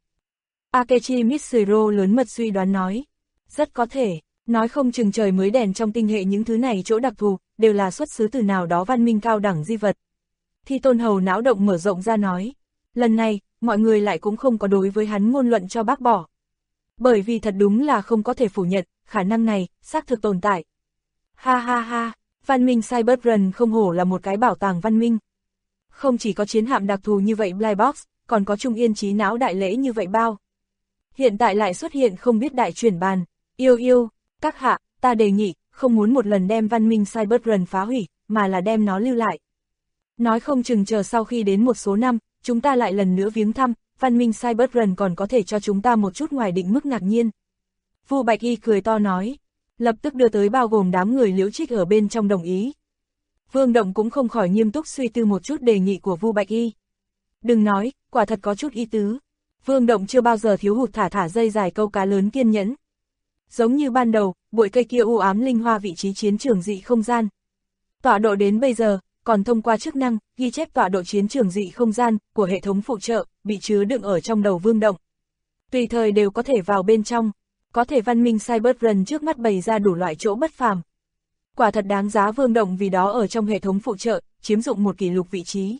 Speaker 2: Akechi Mitsuro lớn mật suy đoán nói, rất có thể, nói không chừng trời mới đèn trong tinh hệ những thứ này chỗ đặc thù, đều là xuất xứ từ nào đó văn minh cao đẳng di vật. Thi Tôn Hầu não động mở rộng ra nói, lần này, mọi người lại cũng không có đối với hắn ngôn luận cho bác bỏ. Bởi vì thật đúng là không có thể phủ nhận, khả năng này, xác thực tồn tại. Ha ha ha, văn minh Cybertron không hổ là một cái bảo tàng văn minh. Không chỉ có chiến hạm đặc thù như vậy Black Box, còn có Trung Yên trí não đại lễ như vậy bao. Hiện tại lại xuất hiện không biết đại chuyển bàn, yêu, các hạ, ta đề nghị, không muốn một lần đem văn minh Cybertron phá hủy, mà là đem nó lưu lại. Nói không chừng chờ sau khi đến một số năm, chúng ta lại lần nữa viếng thăm, văn minh Cybertron còn có thể cho chúng ta một chút ngoài định mức ngạc nhiên. Vu Bạch Y cười to nói, lập tức đưa tới bao gồm đám người Liễu Trích ở bên trong đồng ý. Vương Động cũng không khỏi nghiêm túc suy tư một chút đề nghị của Vu Bạch Y. Đừng nói, quả thật có chút ý tứ. Vương Động chưa bao giờ thiếu hụt thả dây dài câu cá lớn kiên nhẫn. Giống như ban đầu, bụi cây kia u ám linh hoa vị trí chiến trường dị không gian. Tọa độ đến bây giờ, còn thông qua chức năng, ghi chép tọa độ chiến trường dị không gian của hệ thống phụ trợ, bị chứa đựng ở trong đầu Vương Động. Tùy thời đều có thể vào bên trong, có thể văn minh Cybertron trước mắt bày ra đủ loại chỗ bất phàm. Quả thật đáng giá Vương Động vì đó ở trong hệ thống phụ trợ, chiếm dụng một kỷ lục vị trí.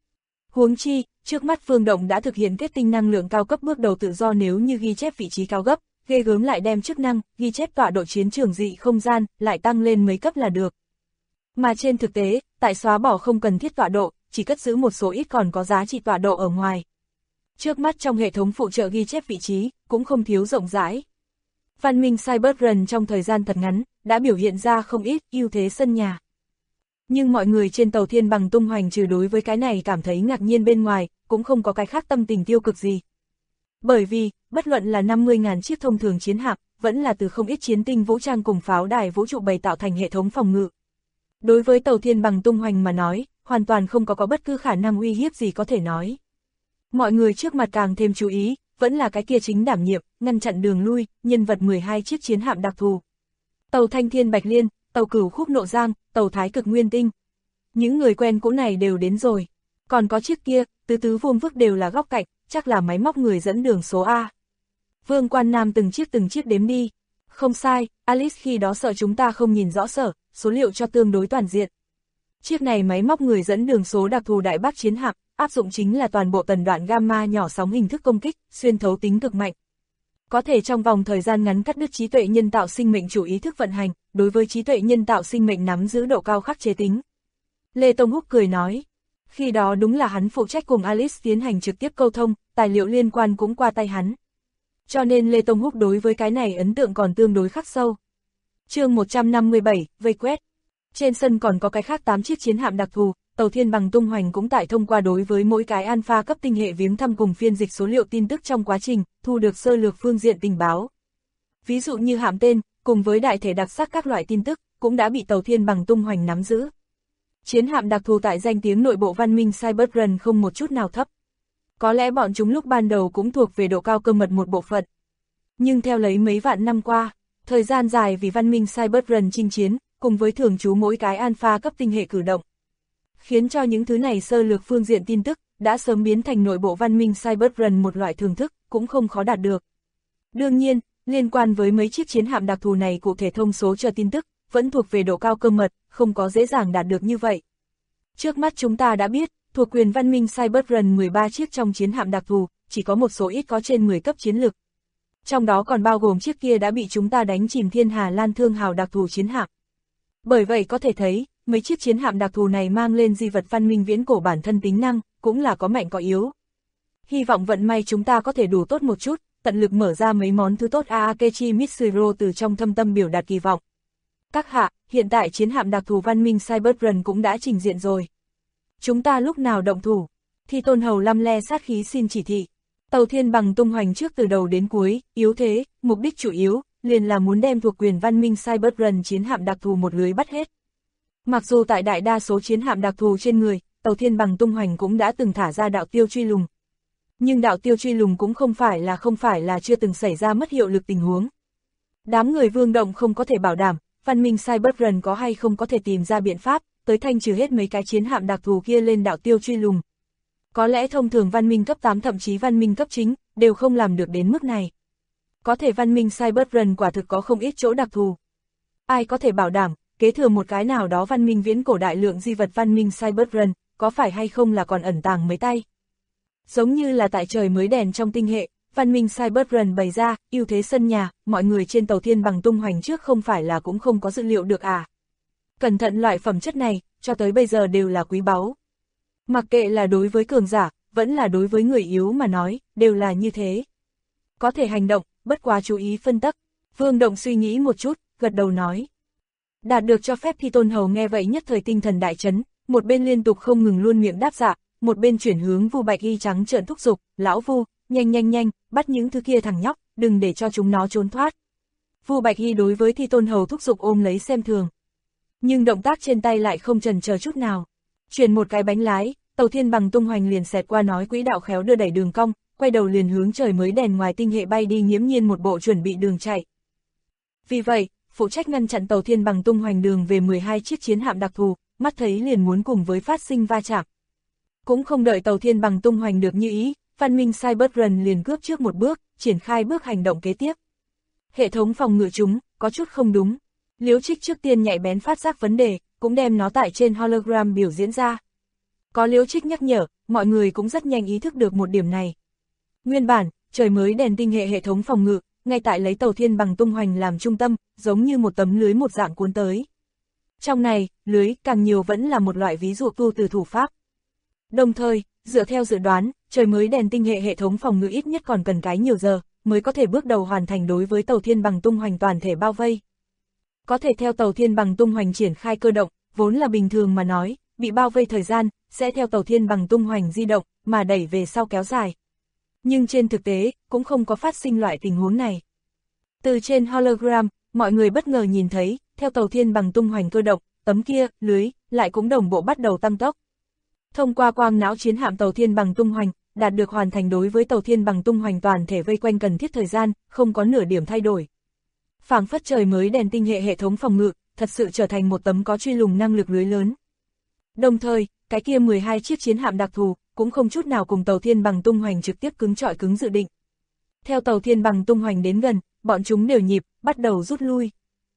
Speaker 2: Huống chi, trước mắt Vương Động đã thực hiện kết tinh năng lượng cao cấp bước đầu tự do nếu như ghi chép vị trí cao gấp, ghê gớm lại đem chức năng, ghi chép tọa độ chiến trường dị không gian, lại tăng lên mấy cấp là được. Mà trên thực tế, tại xóa bỏ không cần thiết tọa độ, chỉ cất giữ một số ít còn có giá trị tọa độ ở ngoài. Trước mắt trong hệ thống phụ trợ ghi chép vị trí, cũng không thiếu rộng rãi. Văn minh Cybertron trong thời gian thật ngắn, đã biểu hiện ra không ít ưu thế sân nhà. Nhưng mọi người trên tàu Thiên Bằng tung hoành trừ đối với cái này cảm thấy ngạc nhiên bên ngoài, cũng không có cái khác tâm tình tiêu cực gì. Bởi vì, bất luận là 50.000 chiếc thông thường chiến hạm, vẫn là từ không ít chiến tinh vũ trang cùng pháo đài vũ trụ bày tạo thành hệ thống phòng ngự. Đối với tàu Thiên Bằng tung hoành mà nói, hoàn toàn không có bất cứ khả năng uy hiếp gì có thể nói. Mọi người trước mặt càng thêm chú ý, vẫn là cái kia chính đảm nhiệm, ngăn chặn đường lui, nhân vật 12 chiếc chiến hạm đặc thù. Tàu Thanh Thiên Bạch Liên, tàu Cửu Khúc Nộ Giang, tàu Thái Cực Nguyên Tinh. Những người quen cũ này đều đến rồi. Còn có chiếc kia, tứ vuông vức đều là góc cạnh, chắc là máy móc người dẫn đường số A. Vương Quan Nam từng chiếc đếm đi. Không sai, Alice khi đó sợ chúng ta không nhìn rõ sở, số liệu cho tương đối toàn diện. Chiếc này máy móc người dẫn đường số đặc thù Đại Bác chiến hạm, áp dụng chính là toàn bộ tần đoạn gamma nhỏ sóng hình thức công kích, xuyên thấu tính cực mạnh. Có thể trong vòng thời gian ngắn cắt đứt trí tuệ nhân tạo sinh mệnh chủ ý thức vận hành, đối với trí tuệ nhân tạo sinh mệnh nắm giữ độ cao khắc chế tính. Lê Tông Húc cười nói, khi đó đúng là hắn phụ trách cùng Alice tiến hành trực tiếp câu thông, tài liệu liên quan cũng qua tay hắn. Cho nên Lê Tông Húc đối với cái này ấn tượng còn tương đối khắc sâu. Chương 157, vây quét. Trên sân còn có cái khác 8 chiếc chiến hạm đặc thù, tàu Thiên Bằng tung hoành cũng tại thông qua đối với mỗi cái alpha cấp tinh hệ viếng thăm cùng phiên dịch số liệu tin tức trong quá trình, thu được sơ lược phương diện tình báo. Ví dụ như hạm tên, cùng với đại thể đặc sắc các loại tin tức, cũng đã bị tàu Thiên Bằng tung hoành nắm giữ. Chiến hạm đặc thù tại danh tiếng nội bộ văn minh Cybertron không một chút nào thấp. Có lẽ bọn chúng lúc ban đầu cũng thuộc về độ cao cơ mật một bộ phận. Nhưng theo lấy mấy vạn năm qua, thời gian dài vì văn minh Cybertron chinh chiến, cùng với thường trú mỗi cái alpha cấp tinh hệ cử động, khiến cho những thứ này sơ lược phương diện tin tức, đã sớm biến thành nội bộ văn minh Cybertron một loại thưởng thức, cũng không khó đạt được. Đương nhiên, liên quan với mấy chiếc chiến hạm đặc thù này cụ thể thông số cho tin tức, vẫn thuộc về độ cao cơ mật, không có dễ dàng đạt được như vậy. Trước mắt chúng ta đã biết, thuộc quyền văn minh Cybertron 13 chiếc trong chiến hạm đặc thù, chỉ có một số ít có trên 10 cấp chiến lực. Trong đó còn bao gồm chiếc kia đã bị chúng ta đánh chìm Thiên Hà Lan Thương Hào đặc thù chiến hạm. Bởi vậy có thể thấy, mấy chiếc chiến hạm đặc thù này mang lên di vật văn minh viễn cổ bản thân tính năng, cũng là có mạnh có yếu. Hy vọng vận may chúng ta có thể đủ tốt một chút, tận lực mở ra mấy món thứ tốt. Akechi Mitsuro từ trong thâm tâm biểu đạt kỳ vọng. Các hạ, hiện tại chiến hạm đặc thù văn minh Cyberrun cũng đã trình diện rồi. Chúng ta lúc nào động thủ? Thi Tôn Hầu lăm le sát khí xin chỉ thị. Tàu Thiên Bằng tung hoành trước từ đầu đến cuối, yếu thế, mục đích chủ yếu, liền là muốn đem thuộc quyền văn minh Cyberrun chiến hạm đặc thù một lưới bắt hết. Mặc dù tại đại đa số chiến hạm đặc thù trên người, Tàu Thiên Bằng tung hoành cũng đã từng thả ra đạo tiêu truy lùng. Nhưng đạo tiêu truy lùng cũng không phải là chưa từng xảy ra mất hiệu lực tình huống. Đám người Vương Động không có thể bảo đảm, văn minh Cyberrun có hay không có thể tìm ra biện pháp, tới thanh trừ hết mấy cái chiến hạm đặc thù kia lên đạo tiêu truy lùng. Có lẽ thông thường văn minh cấp 8 thậm chí văn minh cấp chính, đều không làm được đến mức này. Có thể văn minh Cyberrun quả thực có không ít chỗ đặc thù. Ai có thể bảo đảm, kế thừa một cái nào đó văn minh viễn cổ đại lượng di vật văn minh Cyberrun, có phải hay không là còn ẩn tàng mấy tay. Giống như là tại trời mới đèn trong tinh hệ, văn minh Cyberrun bày ra, ưu thế sân nhà, mọi người trên Tàu Thiên Bằng tung hoành trước không phải là cũng không có dự liệu được à. Cẩn thận loại phẩm chất này, cho tới bây giờ đều là quý báu. Mặc kệ là đối với cường giả, vẫn là đối với người yếu mà nói, đều là như thế. Có thể hành động, bất quá chú ý phân tắc. Vương Động suy nghĩ một chút, gật đầu nói. Đạt được cho phép Thi Tôn Hầu nghe vậy nhất thời tinh thần đại chấn, một bên liên tục không ngừng luôn miệng đáp dạ, một bên chuyển hướng Vu Bạch Y trắng trợn thúc giục, lão Vu, nhanh, bắt những thứ kia thằng nhóc, đừng để cho chúng nó trốn thoát. Vu Bạch Y đối với Thi Tôn Hầu thúc giục ôm lấy xem thường. Nhưng động tác trên tay lại không chần chờ chút nào. Chuyển một cái bánh lái, Tàu Thiên Bằng tung hoành liền xẹt qua nói quỹ đạo khéo đưa đẩy đường cong, quay đầu liền hướng trời mới đèn ngoài tinh hệ bay đi, nghiễm nhiên một bộ chuẩn bị đường chạy. Vì vậy, phụ trách ngăn chặn Tàu Thiên Bằng tung hoành đường về 12 chiếc chiến hạm đặc thù, mắt thấy liền muốn cùng với phát sinh va chạm. Cũng không đợi Tàu Thiên Bằng tung hoành được như ý, văn minh Cyberrun liền cướp trước một bước, triển khai bước hành động kế tiếp. Hệ thống phòng ngự chúng, có chút không đúng. Liễu Trích trước tiên nhạy bén phát giác vấn đề, cũng đem nó tại trên hologram biểu diễn ra. Có Liễu Trích nhắc nhở, mọi người cũng rất nhanh ý thức được một điểm này. Nguyên bản, trời mới đèn tinh hệ thống phòng ngự, ngay tại lấy Tàu Thiên Bằng tung hoành làm trung tâm, giống như một tấm lưới một dạng cuốn tới. Trong này, lưới càng nhiều vẫn là một loại ví dụ tu từ thủ pháp. Đồng thời, dựa theo dự đoán, trời mới đèn tinh hệ thống phòng ngự ít nhất còn cần cái nhiều giờ, mới có thể bước đầu hoàn thành đối với Tàu Thiên Bằng tung hoành toàn thể bao vây. Có thể theo Tàu Thiên Bằng tung hoành triển khai cơ động, vốn là bình thường mà nói, bị bao vây thời gian, sẽ theo Tàu Thiên Bằng tung hoành di động, mà đẩy về sau kéo dài. Nhưng trên thực tế, cũng không có phát sinh loại tình huống này. Từ trên hologram, mọi người bất ngờ nhìn thấy, theo Tàu Thiên Bằng tung hoành cơ động, tấm kia, lưới, lại cũng đồng bộ bắt đầu tăng tốc. Thông qua quang não chiến hạm Tàu Thiên Bằng tung hoành, đạt được hoàn thành đối với Tàu Thiên Bằng tung hoành toàn thể vây quanh cần thiết thời gian, không có nửa điểm thay đổi. Phảng phất trời mới đèn tinh hệ thống phòng ngự, thật sự trở thành một tấm có truy lùng năng lực lưới lớn. Đồng thời, cái kia 12 chiếc chiến hạm đặc thù, cũng không chút nào cùng Tàu Thiên Bằng tung hoành trực tiếp cứng trọi cứng dự định. Theo Tàu Thiên Bằng tung hoành đến gần, bọn chúng đều nhịp, bắt đầu rút lui.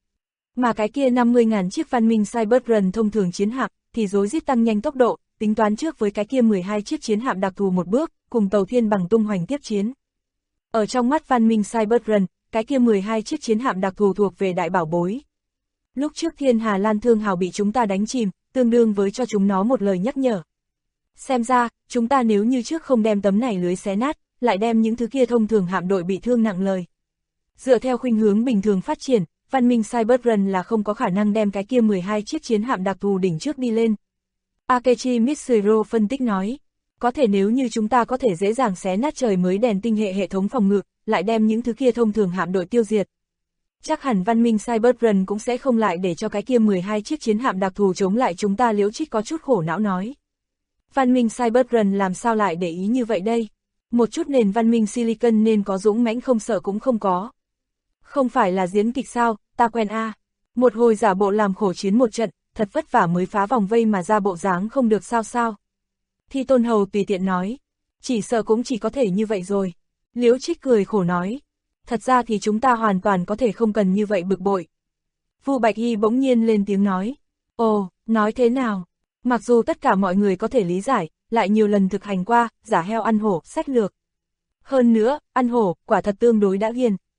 Speaker 2: Mà cái kia 50.000 chiếc văn minh Cyberrun thông thường chiến hạm, thì rối rít tăng nhanh tốc độ, tính toán trước với cái kia 12 chiếc chiến hạm đặc thù một bước, cùng Tàu Thiên Bằng tung hoành tiếp chiến. Ở trong mắt văn minh Cyberrun, cái kia 12 chiếc chiến hạm đặc thù thuộc về đại bảo bối. Lúc trước Thiên Hà Lan Thương Hào bị chúng ta đánh chìm, tương đương với cho chúng nó một lời nhắc nhở. Xem ra, chúng ta nếu như trước không đem tấm này lưới xé nát, lại đem những thứ kia thông thường hạm đội bị thương nặng lời. Dựa theo khuynh hướng bình thường phát triển, văn minh Cyberrun là không có khả năng đem cái kia 12 chiếc chiến hạm đặc thù đỉnh trước đi lên. Akechi Mitsuro phân tích nói, có thể nếu như chúng ta có thể dễ dàng xé nát trời mới đèn tinh hệ thống phòng ngự, lại đem những thứ kia thông thường hạm đội tiêu diệt. Chắc hẳn văn minh Cyberrun cũng sẽ không lại để cho cái kia 12 chiếc chiến hạm đặc thù chống lại chúng ta. Liễu Trích có chút khổ não nói. Văn minh Cyberrun làm sao lại để ý như vậy đây? Một chút nền văn minh Silicon nên có dũng mãnh không sợ cũng không có. Không phải là diễn kịch sao, ta quen a. Một hồi giả bộ làm khổ chiến một trận, thật vất vả mới phá vòng vây mà ra bộ dáng không được sao. Thi Tôn Hầu tùy tiện nói. Chỉ sợ cũng chỉ có thể như vậy rồi. Liễu Trích cười khổ nói. Thật ra thì chúng ta hoàn toàn có thể không cần như vậy bực bội. Vu Bạch Y bỗng nhiên lên tiếng nói. Ồ, nói thế nào? Mặc dù tất cả mọi người có thể lý giải, lại nhiều lần thực hành qua, giả heo ăn hổ, sách lược. Hơn nữa, ăn hổ, quả thật tương đối đã ghiền,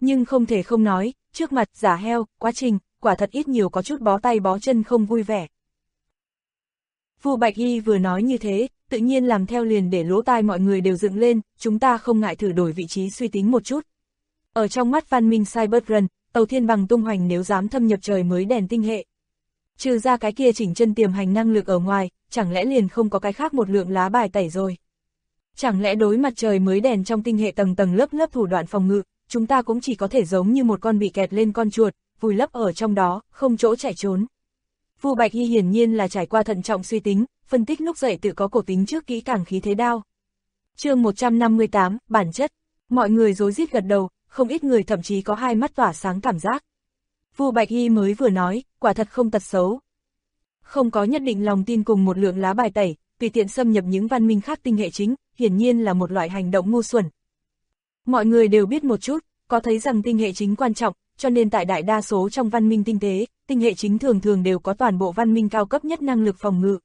Speaker 2: Nhưng không thể không nói, trước mặt giả heo, quá trình, quả thật ít nhiều có chút bó tay bó chân không vui vẻ. Vu Bạch Y vừa nói như thế, tự nhiên làm theo liền để lỗ tai mọi người đều dựng lên, chúng ta không ngại thử đổi vị trí suy tính một chút. Ở trong mắt văn minh Cyberrun, tàu thiên bằng tung hoành nếu dám thâm nhập trời mới đèn tinh hệ. Trừ ra cái kia chỉnh chân tiềm hành năng lực ở ngoài, chẳng lẽ liền không có cái khác một lượng lá bài tẩy rồi. Chẳng lẽ đối mặt trời mới đèn trong tinh hệ tầng tầng lớp lớp thủ đoạn phòng ngự, chúng ta cũng chỉ có thể giống như một con bị kẹt lên con chuột, vùi lấp ở trong đó, không chỗ chạy trốn. Vu Bạch Y hiển nhiên là trải qua thận trọng suy tính, phân tích lúc dậy tự có cổ tính trước kỹ càng khí thế đao. Chương 158, bản chất. Mọi người rối rít gật đầu, không ít người thậm chí có hai mắt tỏa sáng cảm giác. Vu Bạch Y mới vừa nói, quả thật không tật xấu. Không có nhất định lòng tin cùng một lượng lá bài tẩy, tùy tiện xâm nhập những văn minh khác tinh hệ chính, hiển nhiên là một loại hành động ngu xuẩn. Mọi người đều biết một chút, có thấy rằng tinh hệ chính quan trọng, cho nên tại đại đa số trong văn minh tinh tế, tinh hệ chính thường thường đều có toàn bộ văn minh cao cấp nhất năng lực phòng ngự.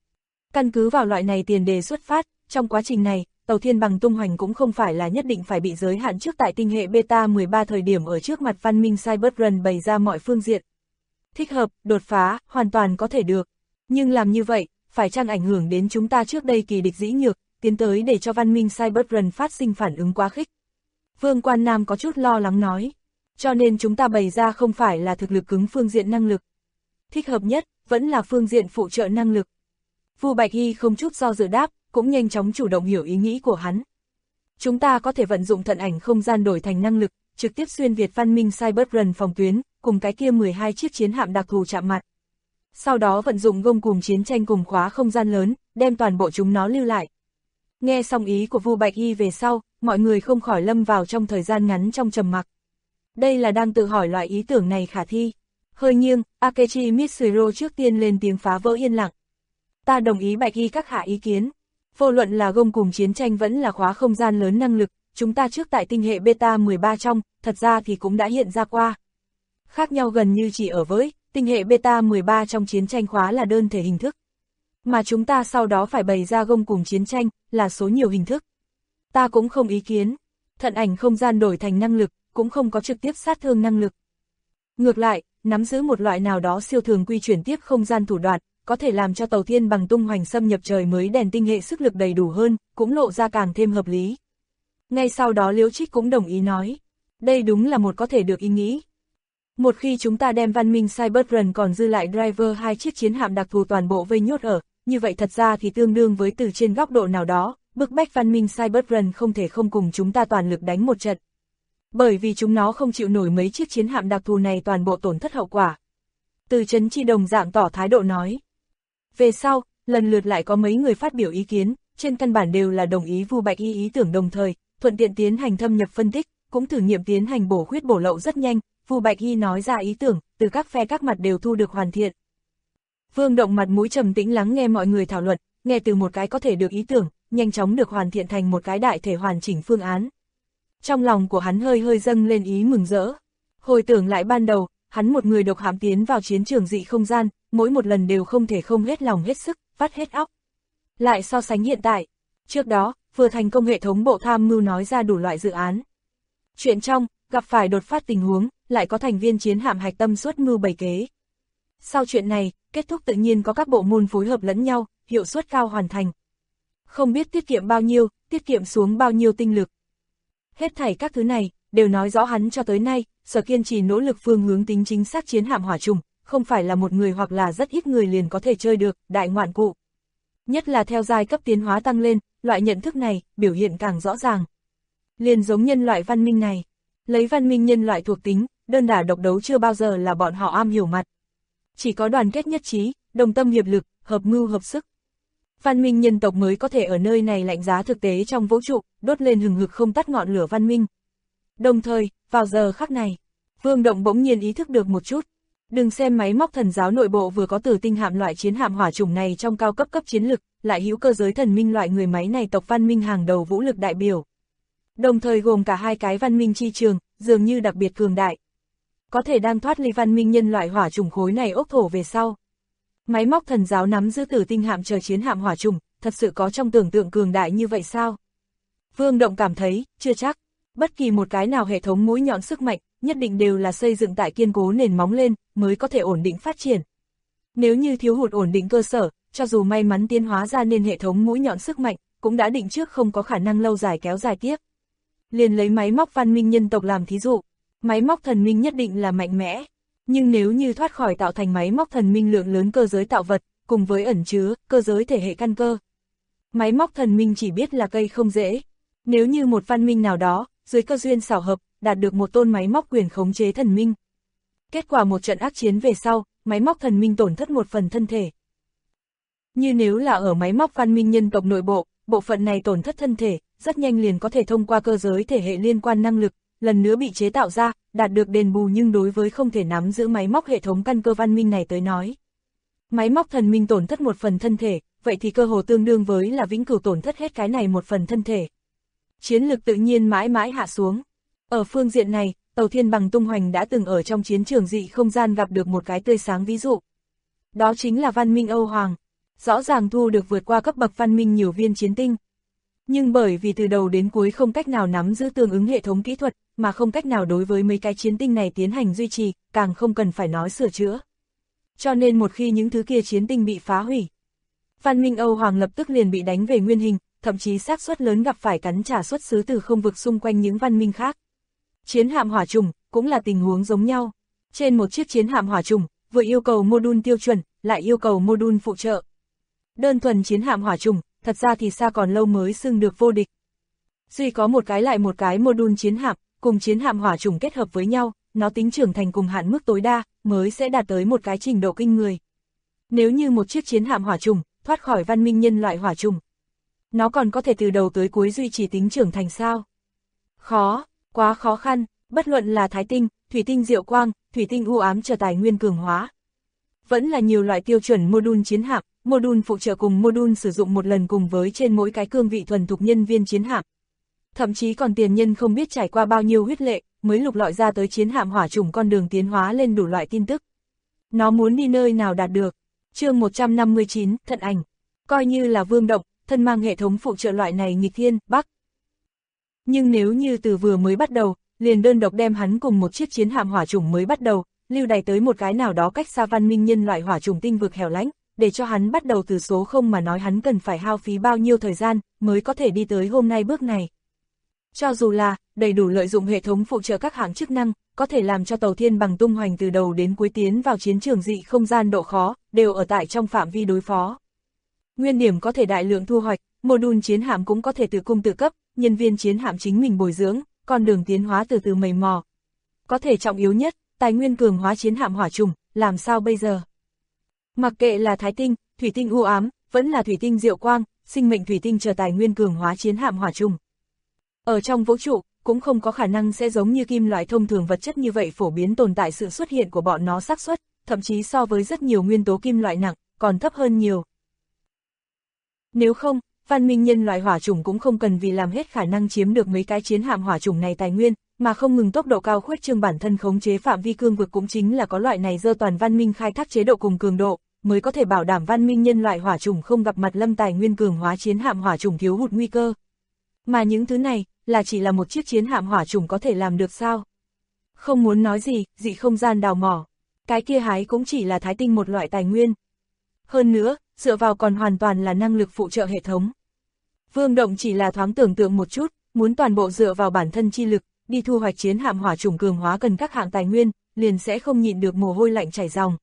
Speaker 2: Căn cứ vào loại này tiền đề xuất phát, trong quá trình này, tàu thiên bằng tung hoành cũng không phải là nhất định phải bị giới hạn trước tại tinh hệ Beta 13 thời điểm ở trước mặt văn minh Cyberrun bày ra mọi phương diện. Thích hợp, đột phá, hoàn toàn có thể được. Nhưng làm như vậy, phải chăng ảnh hưởng đến chúng ta trước đây kỳ địch dĩ nhược, tiến tới để cho văn minh Cyberrun phát sinh phản ứng quá khích. Vương Quan Nam có chút lo lắng nói. Cho nên chúng ta bày ra không phải là thực lực cứng phương diện năng lực. Thích hợp nhất, vẫn là phương diện phụ trợ năng lực. Vu Bạch Y không chút do dự đáp, cũng nhanh chóng chủ động hiểu ý nghĩ của hắn. Chúng ta có thể vận dụng thận ảnh không gian đổi thành năng lực, trực tiếp xuyên việt văn minh Cyberrun phòng tuyến, cùng cái kia 12 chiếc chiến hạm đặc thù chạm mặt. Sau đó vận dụng gông cùng chiến tranh cùng khóa không gian lớn, đem toàn bộ chúng nó lưu lại. Nghe xong ý của Vu Bạch Y về sau, mọi người không khỏi lâm vào trong thời gian ngắn trong trầm mặc. Đây là đang tự hỏi loại ý tưởng này khả thi. Hơi nghiêng, Akechi Mitsuru trước tiên lên tiếng phá vỡ yên lặng. Ta đồng ý Bạch Y các hạ ý kiến. Vô luận là gông cùng chiến tranh vẫn là khóa không gian lớn năng lực, chúng ta trước tại tinh hệ Beta 13 trong, thật ra thì cũng đã hiện ra qua. Khác nhau gần như chỉ ở với, tinh hệ Beta 13 trong chiến tranh khóa là đơn thể hình thức. Mà chúng ta sau đó phải bày ra gông cùng chiến tranh, là số nhiều hình thức. Ta cũng không ý kiến. Thận ảnh không gian đổi thành năng lực, cũng không có trực tiếp sát thương năng lực. Ngược lại, nắm giữ một loại nào đó siêu thường quy chuyển tiếp không gian thủ đoạn, có thể làm cho tàu thiên bằng tung hoành xâm nhập trời mới đèn tinh hệ sức lực đầy đủ hơn, cũng lộ ra càng thêm hợp lý. Ngay sau đó Liễu Trích cũng đồng ý nói, đây đúng là một có thể được ý nghĩ. Một khi chúng ta đem văn minh Cyberrun còn dư lại Driver hai chiếc chiến hạm đặc thù toàn bộ vây nhốt ở, như vậy thật ra thì tương đương với từ trên góc độ nào đó, bức bách văn minh Cyberrun không thể không cùng chúng ta toàn lực đánh một trận. Bởi vì chúng nó không chịu nổi mấy chiếc chiến hạm đặc thù này toàn bộ tổn thất hậu quả. Từ Trấn Chi đồng dạng tỏ thái độ nói. Về sau, lần lượt lại có mấy người phát biểu ý kiến, trên căn bản đều là đồng ý Vu Bạch Y ý tưởng đồng thời, thuận tiện tiến hành thâm nhập phân tích, cũng thử nghiệm tiến hành bổ khuyết bổ lậu rất nhanh, Vu Bạch Y nói ra ý tưởng, từ các phe các mặt đều thu được hoàn thiện. Vương Động mặt mũi trầm tĩnh lắng nghe mọi người thảo luận, nghe từ một cái có thể được ý tưởng, nhanh chóng được hoàn thiện thành một cái đại thể hoàn chỉnh phương án. Trong lòng của hắn hơi hơi dâng lên ý mừng rỡ. Hồi tưởng lại ban đầu, hắn một người độc hãm tiến vào chiến trường dị không gian, mỗi một lần đều không thể không hết lòng hết sức, vắt hết óc. Lại so sánh hiện tại, trước đó, vừa thành công hệ thống bộ tham mưu nói ra đủ loại dự án. Chuyện trong, gặp phải đột phát tình huống, lại có thành viên chiến hạm hạch tâm suất mưu bày kế. Sau chuyện này, kết thúc tự nhiên có các bộ môn phối hợp lẫn nhau, hiệu suất cao hoàn thành. Không biết tiết kiệm bao nhiêu, tiết kiệm xuống bao nhiêu tinh lực. Hết thảy các thứ này, đều nói rõ hắn cho tới nay, sở kiên trì nỗ lực phương hướng tính chính xác chiến hạm hỏa trùng, không phải là một người hoặc là rất ít người liền có thể chơi được, đại ngoạn cụ. Nhất là theo giai cấp tiến hóa tăng lên, loại nhận thức này, biểu hiện càng rõ ràng. Liền giống nhân loại văn minh này, lấy văn minh nhân loại thuộc tính, đơn đả độc đấu chưa bao giờ là bọn họ am hiểu mặt. Chỉ có đoàn kết nhất trí, đồng tâm hiệp lực, hợp mưu hợp sức. Văn minh nhân tộc mới có thể ở nơi này lạnh giá thực tế trong vũ trụ, đốt lên hừng hực không tắt ngọn lửa văn minh. Đồng thời, vào giờ khắc này, Vương Động bỗng nhiên ý thức được một chút. Đừng xem máy móc thần giáo nội bộ vừa có tử tinh hạm loại chiến hạm hỏa chủng này trong cao cấp chiến lực, lại hữu cơ giới thần minh loại người máy này tộc văn minh hàng đầu vũ lực đại biểu. Đồng thời gồm cả hai cái văn minh chi trường, dường như đặc biệt cường đại. Có thể đang thoát ly văn minh nhân loại hỏa chủng khối này ốc thổ về sau. Máy móc thần giáo nắm giữ tử tinh hạm chờ chiến hạm hỏa chủng, thật sự có trong tưởng tượng cường đại như vậy sao? Vương Động cảm thấy, chưa chắc. Bất kỳ một cái nào hệ thống mũi nhọn sức mạnh, nhất định đều là xây dựng tại kiên cố nền móng lên, mới có thể ổn định phát triển. Nếu như thiếu hụt ổn định cơ sở, cho dù may mắn tiến hóa ra nên hệ thống mũi nhọn sức mạnh, cũng đã định trước không có khả năng lâu dài kéo dài tiếp. Liền lấy máy móc văn minh nhân tộc làm thí dụ, máy móc thần minh nhất định là mạnh mẽ, nhưng nếu như thoát khỏi tạo thành máy móc thần minh lượng lớn cơ giới tạo vật, cùng với ẩn chứa cơ giới thể hệ căn cơ, máy móc thần minh chỉ biết là cây không dễ. Nếu như một văn minh nào đó, dưới cơ duyên xảo hợp, đạt được một tôn máy móc quyền khống chế thần minh. Kết quả một trận ác chiến về sau, máy móc thần minh tổn thất một phần thân thể. Như nếu là ở máy móc văn minh nhân tộc nội bộ, bộ phận này tổn thất thân thể, rất nhanh liền có thể thông qua cơ giới thể hệ liên quan năng lực, lần nữa bị chế tạo ra, đạt được đền bù, nhưng đối với không thể nắm giữ máy móc hệ thống căn cơ văn minh này tới nói. Máy móc thần minh tổn thất một phần thân thể, vậy thì cơ hồ tương đương với là vĩnh cửu tổn thất hết cái này một phần thân thể. Chiến lực tự nhiên mãi mãi hạ xuống. Ở phương diện này, Tàu Thiên Bằng tung hoành đã từng ở trong chiến trường dị không gian gặp được một cái tươi sáng ví dụ. Đó chính là văn minh Âu Hoàng. Rõ ràng thu được vượt qua cấp bậc văn minh nhiều viên chiến tinh. Nhưng bởi vì từ đầu đến cuối không cách nào nắm giữ tương ứng hệ thống kỹ thuật, mà không cách nào đối với mấy cái chiến tinh này tiến hành duy trì, càng không cần phải nói sửa chữa. Cho nên một khi những thứ kia chiến tinh bị phá hủy, văn minh Âu Hoàng lập tức liền bị đánh về nguyên hình, thậm chí xác suất lớn gặp phải cắn trả xuất xứ từ không vực xung quanh những văn minh khác. Chiến hạm hỏa trùng cũng là tình huống giống nhau. Trên một chiếc chiến hạm hỏa trùng, vừa yêu cầu module tiêu chuẩn, lại yêu cầu module phụ trợ. Đơn thuần chiến hạm hỏa trùng, thật ra thì xa còn lâu mới xưng được vô địch. Duy có một cái lại một cái module chiến hạm, cùng chiến hạm hỏa trùng kết hợp với nhau, nó tính trưởng thành cùng hạn mức tối đa, mới sẽ đạt tới một cái trình độ kinh người. Nếu như một chiếc chiến hạm hỏa trùng, thoát khỏi văn minh nhân loại hỏa trùng, nó còn có thể từ đầu tới cuối duy trì tính trưởng thành sao? Khó, quá khó khăn, bất luận là thái tinh, thủy tinh diệu quang, thủy tinh u ám chờ tài nguyên cường hóa. Vẫn là nhiều loại tiêu chuẩn module chiến hạm, module phụ trợ cùng module sử dụng một lần cùng với trên mỗi cái cương vị thuần thục nhân viên chiến hạm. Thậm chí còn tiền nhân không biết trải qua bao nhiêu huyết lệ, mới lục lọi ra tới chiến hạm hỏa trùng con đường tiến hóa lên đủ loại tin tức. Nó muốn đi nơi nào đạt được. Chương 159, Thận Ảnh. Coi như là Vương Động, thân mang hệ thống phụ trợ loại này nghịch thiên, bắc. Nhưng nếu như từ vừa mới bắt đầu, liền đơn độc đem hắn cùng một chiếc chiến hạm hỏa trùng mới bắt đầu, lưu đày tới một cái nào đó cách xa văn minh nhân loại hỏa trùng tinh vực hẻo lánh, để cho hắn bắt đầu từ số không mà nói hắn cần phải hao phí bao nhiêu thời gian mới có thể đi tới hôm nay bước này. Cho dù là đầy đủ lợi dụng hệ thống phụ trợ các hạng chức năng, có thể làm cho Tàu Thiên Bằng tung hoành từ đầu đến cuối tiến vào chiến trường dị không gian độ khó, đều ở tại trong phạm vi đối phó. Nguyên điểm có thể đại lượng thu hoạch, module chiến hạm cũng có thể tự cung tự cấp, nhân viên chiến hạm chính mình bồi dưỡng, con đường tiến hóa từ từ mầy mò. Có thể trọng yếu nhất, tài nguyên cường hóa chiến hạm hỏa trùng, làm sao bây giờ? Mặc kệ là thái tinh, thủy tinh u ám, vẫn là thủy tinh diệu quang, sinh mệnh thủy tinh chờ tài nguyên cường hóa chiến hạm hỏa trùng. Ở trong vũ trụ, cũng không có khả năng sẽ giống như kim loại thông thường vật chất như vậy phổ biến tồn tại sự xuất hiện của bọn nó xác suất, thậm chí so với rất nhiều nguyên tố kim loại nặng, còn thấp hơn nhiều. Nếu không, văn minh nhân loại hỏa chủng cũng không cần vì làm hết khả năng chiếm được mấy cái chiến hạm hỏa chủng này tài nguyên, mà không ngừng tốc độ cao khuếch trương bản thân khống chế phạm vi cương vực, cũng chính là có loại này dơ toàn văn minh khai thác chế độ cùng cường độ, mới có thể bảo đảm văn minh nhân loại hỏa chủng không gặp mặt lâm tài nguyên cường hóa chiến hạm hỏa chủng thiếu hụt nguy cơ. Mà những thứ này, là chỉ là một chiếc chiến hạm hỏa chủng có thể làm được sao? Không muốn nói gì, dị không gian đào mỏ. Cái kia hái cũng chỉ là thái tinh một loại tài nguyên. Hơn nữa, dựa vào còn hoàn toàn là năng lực phụ trợ hệ thống. Vương Động chỉ là thoáng tưởng tượng một chút, muốn toàn bộ dựa vào bản thân chi lực, đi thu hoạch chiến hạm hỏa chủng cường hóa cần các hạng tài nguyên, liền sẽ không nhịn được mồ hôi lạnh chảy ròng.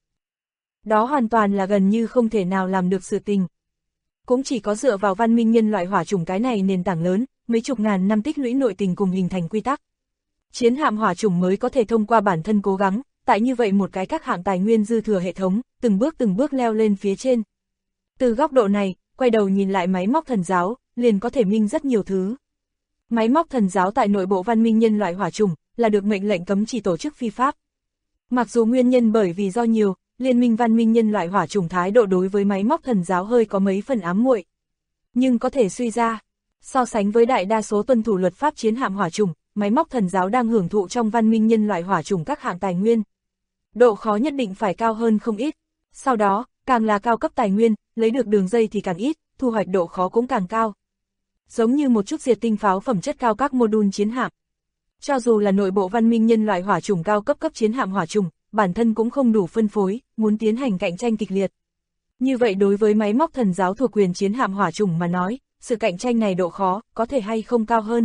Speaker 2: Đó hoàn toàn là gần như không thể nào làm được sự tình. Cũng chỉ có dựa vào văn minh nhân loại hỏa chủng cái này nền tảng lớn, mấy chục ngàn năm tích lũy nội tình cùng hình thành quy tắc. Chiến hạm hỏa chủng mới có thể thông qua bản thân cố gắng, tại như vậy một cái các hạng tài nguyên dư thừa hệ thống, từng bước leo lên phía trên. Từ góc độ này, quay đầu nhìn lại máy móc thần giáo, liền có thể minh rất nhiều thứ. Máy móc thần giáo tại nội bộ văn minh nhân loại hỏa chủng, là được mệnh lệnh cấm chỉ tổ chức phi pháp. Mặc dù nguyên nhân bởi vì do nhiều, liên minh văn minh nhân loại hỏa chủng thái độ đối với máy móc thần giáo hơi có mấy phần ám muội, nhưng có thể suy ra, so sánh với đại đa số tuân thủ luật pháp chiến hạm hỏa chủng, máy móc thần giáo đang hưởng thụ trong văn minh nhân loại hỏa chủng các hạng tài nguyên. Độ khó nhất định phải cao hơn không ít. Sau đó, càng là cao cấp tài nguyên, lấy được đường dây thì càng ít, thu hoạch độ khó cũng càng cao. giống như một chút diệt tinh pháo phẩm chất cao các mô-đun chiến hạm. Cho dù là nội bộ văn minh nhân loại hỏa chủng cao cấp chiến hạm hỏa chủng, bản thân cũng không đủ phân phối, muốn tiến hành cạnh tranh kịch liệt. Như vậy đối với máy móc thần giáo thuộc quyền chiến hạm hỏa chủng mà nói, sự cạnh tranh này độ khó, có thể hay không cao hơn.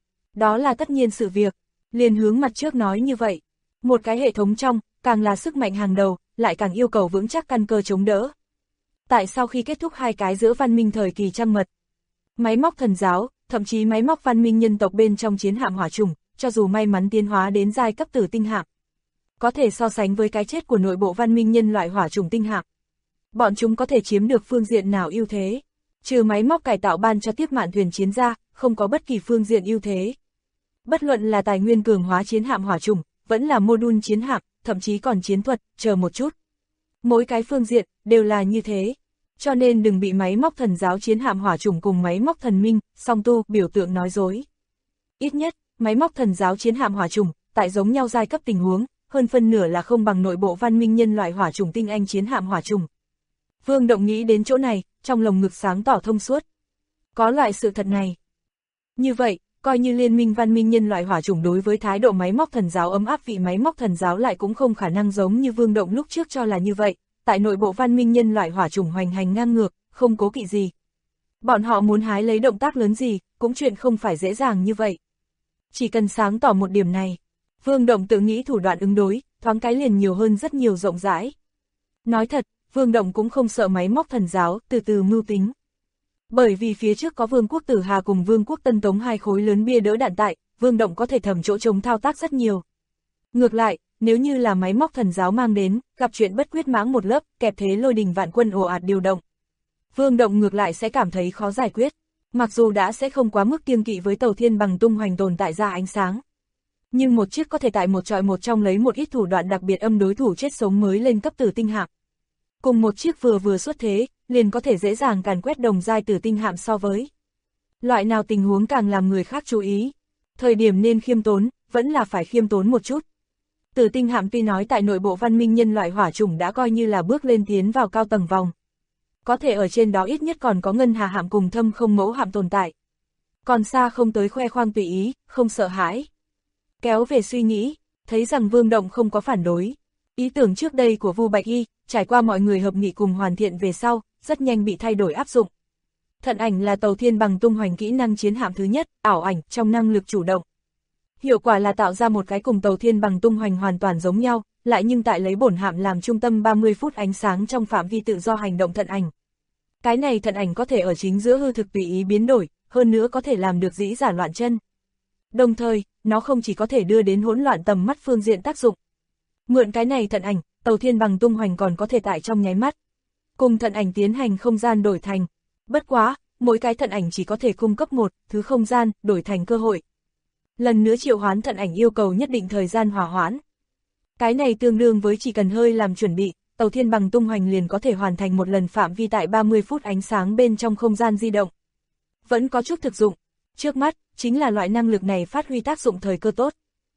Speaker 2: Đó là tất nhiên sự việc, liền hướng mặt trước nói như vậy. Một cái hệ thống trong, càng là sức mạnh hàng đầu, lại càng yêu cầu vững chắc căn cơ chống đỡ. Tại sau khi kết thúc hai cái giữa văn minh thời kỳ trăng mật, máy móc thần giáo, thậm chí máy móc văn minh nhân tộc bên trong chiến hạm hỏa chủng, cho dù may mắn tiến hóa đến giai cấp tử tinh hạm, có thể so sánh với cái chết của nội bộ văn minh nhân loại hỏa chủng tinh hạm. Bọn chúng có thể chiếm được phương diện nào ưu thế? Trừ máy móc cải tạo ban cho tiếp mạn thuyền chiến ra, không có bất kỳ phương diện ưu thế. Bất luận là tài nguyên cường hóa chiến hạm hỏa chủng, vẫn là mô-đun chiến hạm, thậm chí còn chiến thuật, chờ một chút. Mỗi cái phương diện, đều là như thế. Cho nên đừng bị máy móc thần giáo chiến hạm hỏa chủng cùng máy móc thần minh, song tu, biểu tượng nói dối. Ít nhất, máy móc thần giáo chiến hạm hỏa chủng, tại giống nhau giai cấp tình huống, hơn phân nửa là không bằng nội bộ văn minh nhân loại hỏa chủng tinh anh chiến hạm hỏa chủng. Vương Động nghĩ đến chỗ này, trong lồng ngực sáng tỏ thông suốt. Có loại sự thật này. Như vậy, coi như liên minh văn minh nhân loại hỏa chủng đối với thái độ máy móc thần giáo ấm áp, vị máy móc thần giáo lại cũng không khả năng giống như Vương Động lúc trước cho là như vậy, tại nội bộ văn minh nhân loại hỏa chủng hoành hành ngang ngược, không cố kỵ gì. Bọn họ muốn hái lấy động tác lớn gì, cũng chuyện không phải dễ dàng như vậy. Chỉ cần sáng tỏ một điểm này, Vương Động tự nghĩ thủ đoạn ứng đối, thoáng cái liền nhiều hơn rất nhiều rộng rãi. Nói thật, Vương Động cũng không sợ máy móc thần giáo, từ từ mưu tính. Bởi vì phía trước có Vương quốc Tử Hà cùng Vương quốc Tân Tống hai khối lớn bia đỡ đạn tại, Vương Động có thể thầm chỗ trống thao tác rất nhiều. Ngược lại, nếu như là máy móc thần giáo mang đến, gặp chuyện bất quyết mãng một lớp, kẹp thế lôi đình vạn quân ồ ạt điều động. Vương Động ngược lại sẽ cảm thấy khó giải quyết, mặc dù đã sẽ không quá mức kiêng kỵ với tàu thiên bằng tung hoành tồn tại ra ánh sáng. Nhưng một chiếc có thể tại một trọi một trong lấy một ít thủ đoạn đặc biệt âm đối thủ chết sống mới lên cấp tử tinh hạm. Cùng một chiếc vừa xuất thế, liền có thể dễ dàng càn quét đồng giai tử tinh hạm so với. Loại nào tình huống càng làm người khác chú ý. Thời điểm nên khiêm tốn, vẫn là phải khiêm tốn một chút. Tử tinh hạm tuy nói tại nội bộ văn minh nhân loại hỏa chủng đã coi như là bước lên tiến vào cao tầng vòng. Có thể ở trên đó ít nhất còn có ngân hà hạm cùng thâm không mẫu hạm tồn tại. Còn xa không tới khoe khoang tùy ý, không sợ hãi. Kéo về suy nghĩ, thấy rằng Vương Động không có phản đối. Ý tưởng trước đây của Vu Bạch Y, trải qua mọi người hợp nghị cùng hoàn thiện về sau, rất nhanh bị thay đổi áp dụng. Thận ảnh là tàu thiên bằng tung hoành kỹ năng chiến hạm thứ nhất, ảo ảnh trong năng lực chủ động. Hiệu quả là tạo ra một cái cùng tàu thiên bằng tung hoành hoàn toàn giống nhau, lại nhưng tại lấy bổn hạm làm trung tâm 30 phút ánh sáng trong phạm vi tự do hành động thận ảnh. Cái này thận ảnh có thể ở chính giữa hư thực tùy ý biến đổi, hơn nữa có thể làm được dĩ giả loạn chân. Đồng thời, nó không chỉ có thể đưa đến hỗn loạn tầm mắt phương diện tác dụng. Mượn cái này thận ảnh, tàu thiên bằng tung hoành còn có thể tại trong nháy mắt cùng thận ảnh tiến hành không gian đổi thành. Bất quá, mỗi cái thận ảnh chỉ có thể cung cấp một thứ không gian đổi thành cơ hội. Lần nữa triệu hoán thận ảnh yêu cầu nhất định thời gian hòa hoãn. Cái này tương đương với chỉ cần hơi làm chuẩn bị, tàu thiên bằng tung hoành liền có thể hoàn thành một lần phạm vi tại 30 phút ánh sáng bên trong không gian di động. Vẫn có chút thực dụng. Trước mắt, chính là loại năng lực này phát huy tác dụng thời cơ tốt.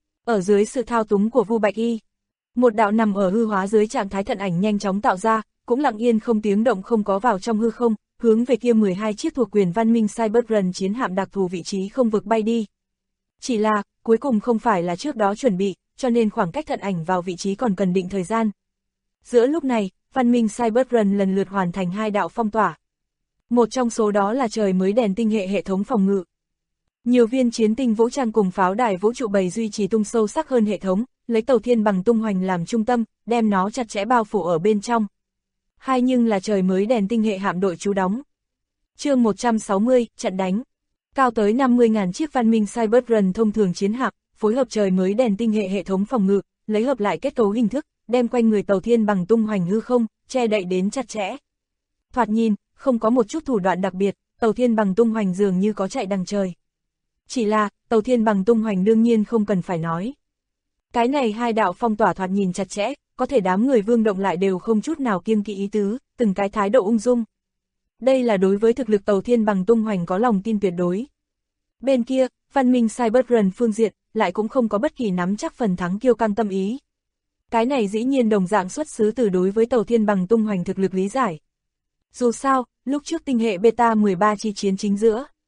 Speaker 2: Ở dưới sự thao túng của Vu Bạch Y, một đạo nằm ở hư hóa dưới trạng thái thận ảnh nhanh chóng tạo ra, cũng lặng yên không tiếng động không có vào trong hư không, hướng về kia 12 chiếc thuộc quyền văn minh Cyberrun chiến hạm đặc thù vị trí không vực bay đi. Chỉ là, cuối cùng không phải là trước đó chuẩn bị, cho nên khoảng cách thận ảnh vào vị trí còn cần định thời gian. Giữa lúc này, văn minh Cyberrun lần lượt hoàn thành hai đạo phong tỏa. Một trong số đó là trời mới đèn tinh hệ thống phòng ngự. Nhiều viên chiến tinh vũ trang cùng pháo đài vũ trụ bầy duy trì tung sâu sắc hơn hệ thống, lấy tàu thiên bằng tung hoành làm trung tâm, đem nó chặt chẽ bao phủ ở bên trong. Hai nhưng là trời mới đèn tinh hệ hạm đội trú đóng. Chương 160, trận đánh. Cao tới 50.000 chiếc văn minh Cyberrun thông thường chiến hạm, phối hợp trời mới đèn tinh hệ thống phòng ngự, lấy hợp lại kết cấu hình thức, đem quanh người tàu thiên bằng tung hoành hư không, che đậy đến chặt chẽ. Thoạt nhìn, không có một chút thủ đoạn đặc biệt, tàu thiên bằng tung hoành dường như có chạy đằng trời. Chỉ là, tàu thiên bằng tung hoành đương nhiên không cần phải nói. Cái này hai đạo phong tỏa thoạt nhìn chặt chẽ, có thể đám người Vương Động lại đều không chút nào kiêng kỵ ý tứ, từng cái thái độ ung dung. Đây là đối với thực lực tàu thiên bằng tung hoành có lòng tin tuyệt đối. Bên kia, văn minh Cyberrun phương diện, lại cũng không có bất kỳ nắm chắc phần thắng kiêu căng tâm ý. Cái này dĩ nhiên đồng dạng xuất xứ từ đối với tàu thiên bằng tung hoành thực lực lý giải. Dù sao, lúc trước tinh hệ Beta 13 chi chiến chính giữa,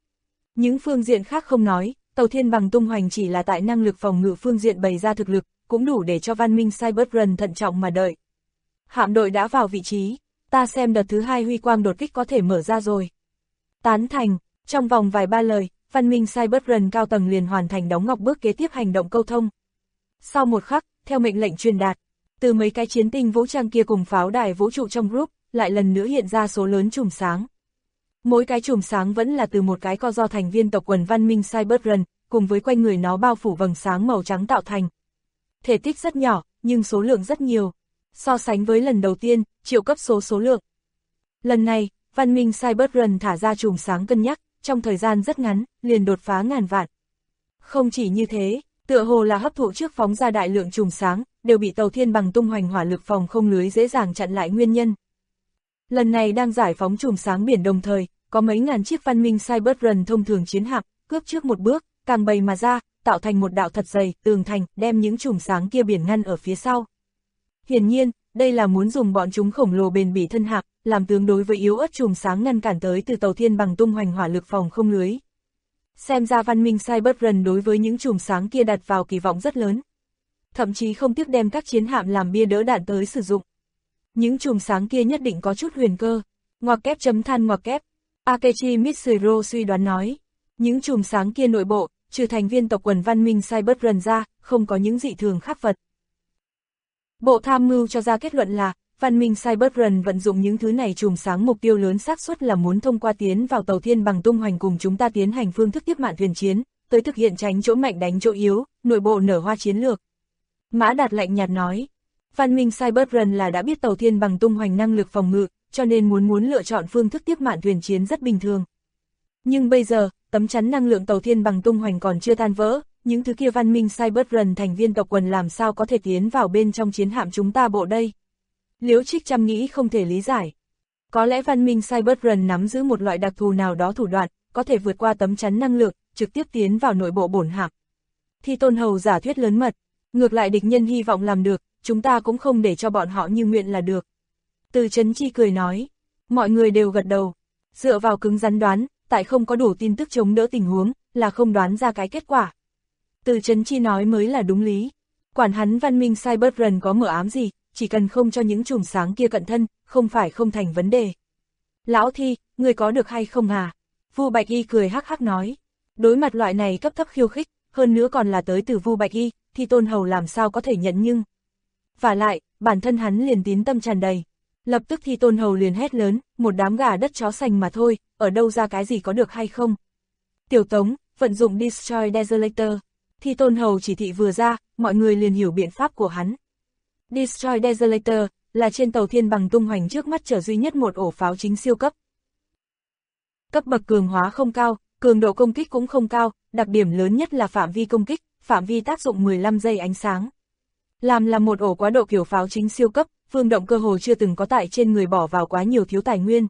Speaker 2: Những phương diện khác không nói, tàu thiên bằng tung hoành chỉ là tại năng lực phòng ngự phương diện bày ra thực lực, cũng đủ để cho văn minh Cyberrun thận trọng mà đợi. Hạm đội đã vào vị trí, ta xem đợt thứ 2 huy quang đột kích có thể mở ra rồi. Tán thành, trong vòng vài ba lời, văn minh Cyberrun cao tầng liền hoàn thành đóng ngọc bước kế tiếp hành động câu thông. Sau một khắc, theo mệnh lệnh truyền đạt, từ mấy cái chiến tinh vũ trang kia cùng pháo đài vũ trụ trong group, lại lần nữa hiện ra số lớn chùm sáng. Mỗi cái chùm sáng vẫn là từ một cái co do thành viên tộc quần văn minh Cyberrun, cùng với quanh người nó bao phủ vầng sáng màu trắng tạo thành. Thể tích rất nhỏ, nhưng số lượng rất nhiều. So sánh với lần đầu tiên, triệu cấp số lượng. Lần này, văn minh Cyberrun thả ra chùm sáng cân nhắc, trong thời gian rất ngắn, liền đột phá ngàn vạn. Không chỉ như thế, tựa hồ là hấp thụ trước phóng ra đại lượng chùm sáng, đều bị tàu thiên bằng tung hoành hỏa lực phòng không lưới dễ dàng chặn lại nguyên nhân. Lần này đang giải phóng chùm sáng biển đồng thời, có mấy ngàn chiếc văn minh Cyberrun thông thường chiến hạm, cướp trước một bước, càng bày mà ra, tạo thành một đạo thật dày, tường thành, đem những chùm sáng kia biển ngăn ở phía sau. Hiển nhiên, đây là muốn dùng bọn chúng khổng lồ bền bỉ thân hạm, làm tương đối với yếu ớt chùm sáng ngăn cản tới từ tàu thiên bằng tung hoành hỏa lực phòng không lưới. Xem ra văn minh Cyberrun đối với những chùm sáng kia đặt vào kỳ vọng rất lớn. Thậm chí không tiếc đem các chiến hạm làm bia đỡ đạn tới sử dụng. Những chùm sáng kia nhất định có chút huyền cơ. Ngoặc kép chấm than ngoặc kép. Akechi Mitsuro suy đoán nói. Những chùm sáng kia nội bộ, trừ thành viên tộc quần văn minh Cyberrun ra, không có những dị thường khác vật. Bộ tham mưu cho ra kết luận là, văn minh Cyberrun vận dụng những thứ này chùm sáng mục tiêu lớn xác suất là muốn thông qua tiến vào tàu thiên bằng tung hoành cùng chúng ta tiến hành phương thức tiếp mạn thuyền chiến, tới thực hiện tránh chỗ mạnh đánh chỗ yếu, nội bộ nở hoa chiến lược. Mã Đạt lạnh nhạt nói, văn minh Cyberrun là đã biết tàu thiên bằng tung hoành năng lực phòng ngự, cho nên muốn lựa chọn phương thức tiếp mạn thuyền chiến rất bình thường. Nhưng bây giờ, tấm chắn năng lượng tàu thiên bằng tung hoành còn chưa tan vỡ, những thứ kia văn minh Cyberrun thành viên tộc quần làm sao có thể tiến vào bên trong chiến hạm chúng ta bộ đây. Liễu Trích Trăm nghĩ không thể lý giải. Có lẽ văn minh Cyberrun nắm giữ một loại đặc thù nào đó thủ đoạn, có thể vượt qua tấm chắn năng lượng, trực tiếp tiến vào nội bộ bổn hạm. Thi Tôn Hầu giả thuyết lớn mật, ngược lại địch nhân hy vọng làm được, chúng ta cũng không để cho bọn họ như nguyện là được. Từ Chấn Chi cười nói, mọi người đều gật đầu, dựa vào cứng rắn đoán, tại không có đủ tin tức chống đỡ tình huống, là không đoán ra cái kết quả. Từ Chấn Chi nói mới là đúng lý, quản hắn văn minh Cyberrun có mở ám gì, chỉ cần không cho những chùm sáng kia cận thân, không phải không thành vấn đề. Lão Thi, người có được hay không à? Vu Bạch Y cười hắc hắc nói, đối mặt loại này cấp thấp khiêu khích, hơn nữa còn là tới từ Vu Bạch Y, thì Tôn Hầu làm sao có thể nhận nhưng. Vả lại, bản thân hắn liền tín tâm tràn đầy. Lập tức Thi Tôn Hầu liền hét lớn, một đám gà đất chó sành mà thôi, ở đâu ra cái gì có được hay không. Tiểu Tống, vận dụng Destroy Desolator. Thi Tôn Hầu chỉ thị vừa ra, mọi người liền hiểu biện pháp của hắn. Destroy Desolator là trên tàu thiên bằng tung hoành trước mắt chở duy nhất một ổ pháo chính siêu cấp. Cấp bậc cường hóa không cao, cường độ công kích cũng không cao, đặc điểm lớn nhất là phạm vi công kích, phạm vi tác dụng 15 giây ánh sáng. Làm là một ổ quá độ kiểu pháo chính siêu cấp, Phương Động cơ hồ chưa từng có tại trên người bỏ vào quá nhiều thiếu tài nguyên.